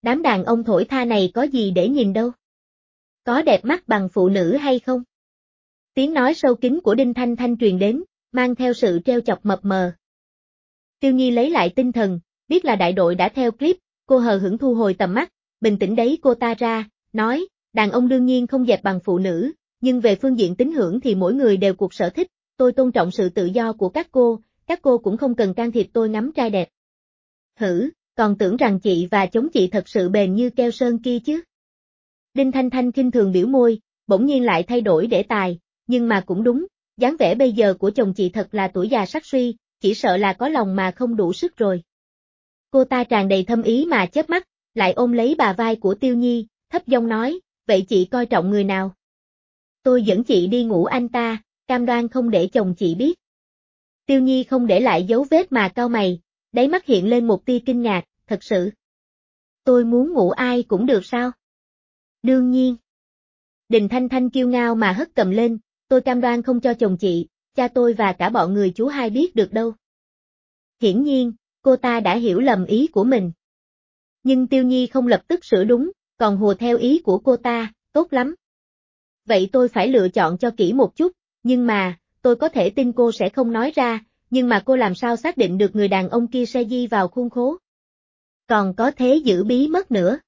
Đám đàn ông thổi tha này có gì để nhìn đâu. Có đẹp mắt bằng phụ nữ hay không? Tiếng nói sâu kín của Đinh Thanh Thanh truyền đến, mang theo sự trêu chọc mập mờ. Tiêu Nhi lấy lại tinh thần, biết là đại đội đã theo clip, cô hờ hững thu hồi tầm mắt, bình tĩnh đấy cô ta ra, nói, đàn ông đương nhiên không dẹp bằng phụ nữ, nhưng về phương diện tín ngưỡng thì mỗi người đều cuộc sở thích, tôi tôn trọng sự tự do của các cô cũng không cần can thiệp tôi ngắm trai đẹp. Hử, còn tưởng rằng chị và chống chị thật sự bền như keo sơn kia chứ. Đinh Thanh Thanh khinh thường biểu môi, bỗng nhiên lại thay đổi đề tài, nhưng mà cũng đúng, dáng vẻ bây giờ của chồng chị thật là tuổi già sắc suy, chỉ sợ là có lòng mà không đủ sức rồi. Cô ta tràn đầy thâm ý mà chớp mắt, lại ôm lấy bà vai của Tiêu Nhi, thấp giọng nói, vậy chị coi trọng người nào? Tôi dẫn chị đi ngủ anh ta, cam đoan không để chồng chị biết. Tiêu Nhi không để lại dấu vết mà cau mày, đáy mắt hiện lên một tia kinh ngạc, thật sự. Tôi muốn ngủ ai cũng được sao? Đương nhiên. Đình Thanh Thanh kiêu ngao mà hất cầm lên, tôi cam đoan không cho chồng chị, cha tôi và cả bọn người chú hai biết được đâu. Hiển nhiên, cô ta đã hiểu lầm ý của mình. Nhưng Tiêu Nhi không lập tức sửa đúng, còn hùa theo ý của cô ta, tốt lắm. Vậy tôi phải lựa chọn cho kỹ một chút, nhưng mà, tôi có thể tin cô sẽ không nói ra, nhưng mà cô làm sao xác định được người đàn ông kia sẽ di vào khuôn khố? Còn có thế giữ bí mất nữa.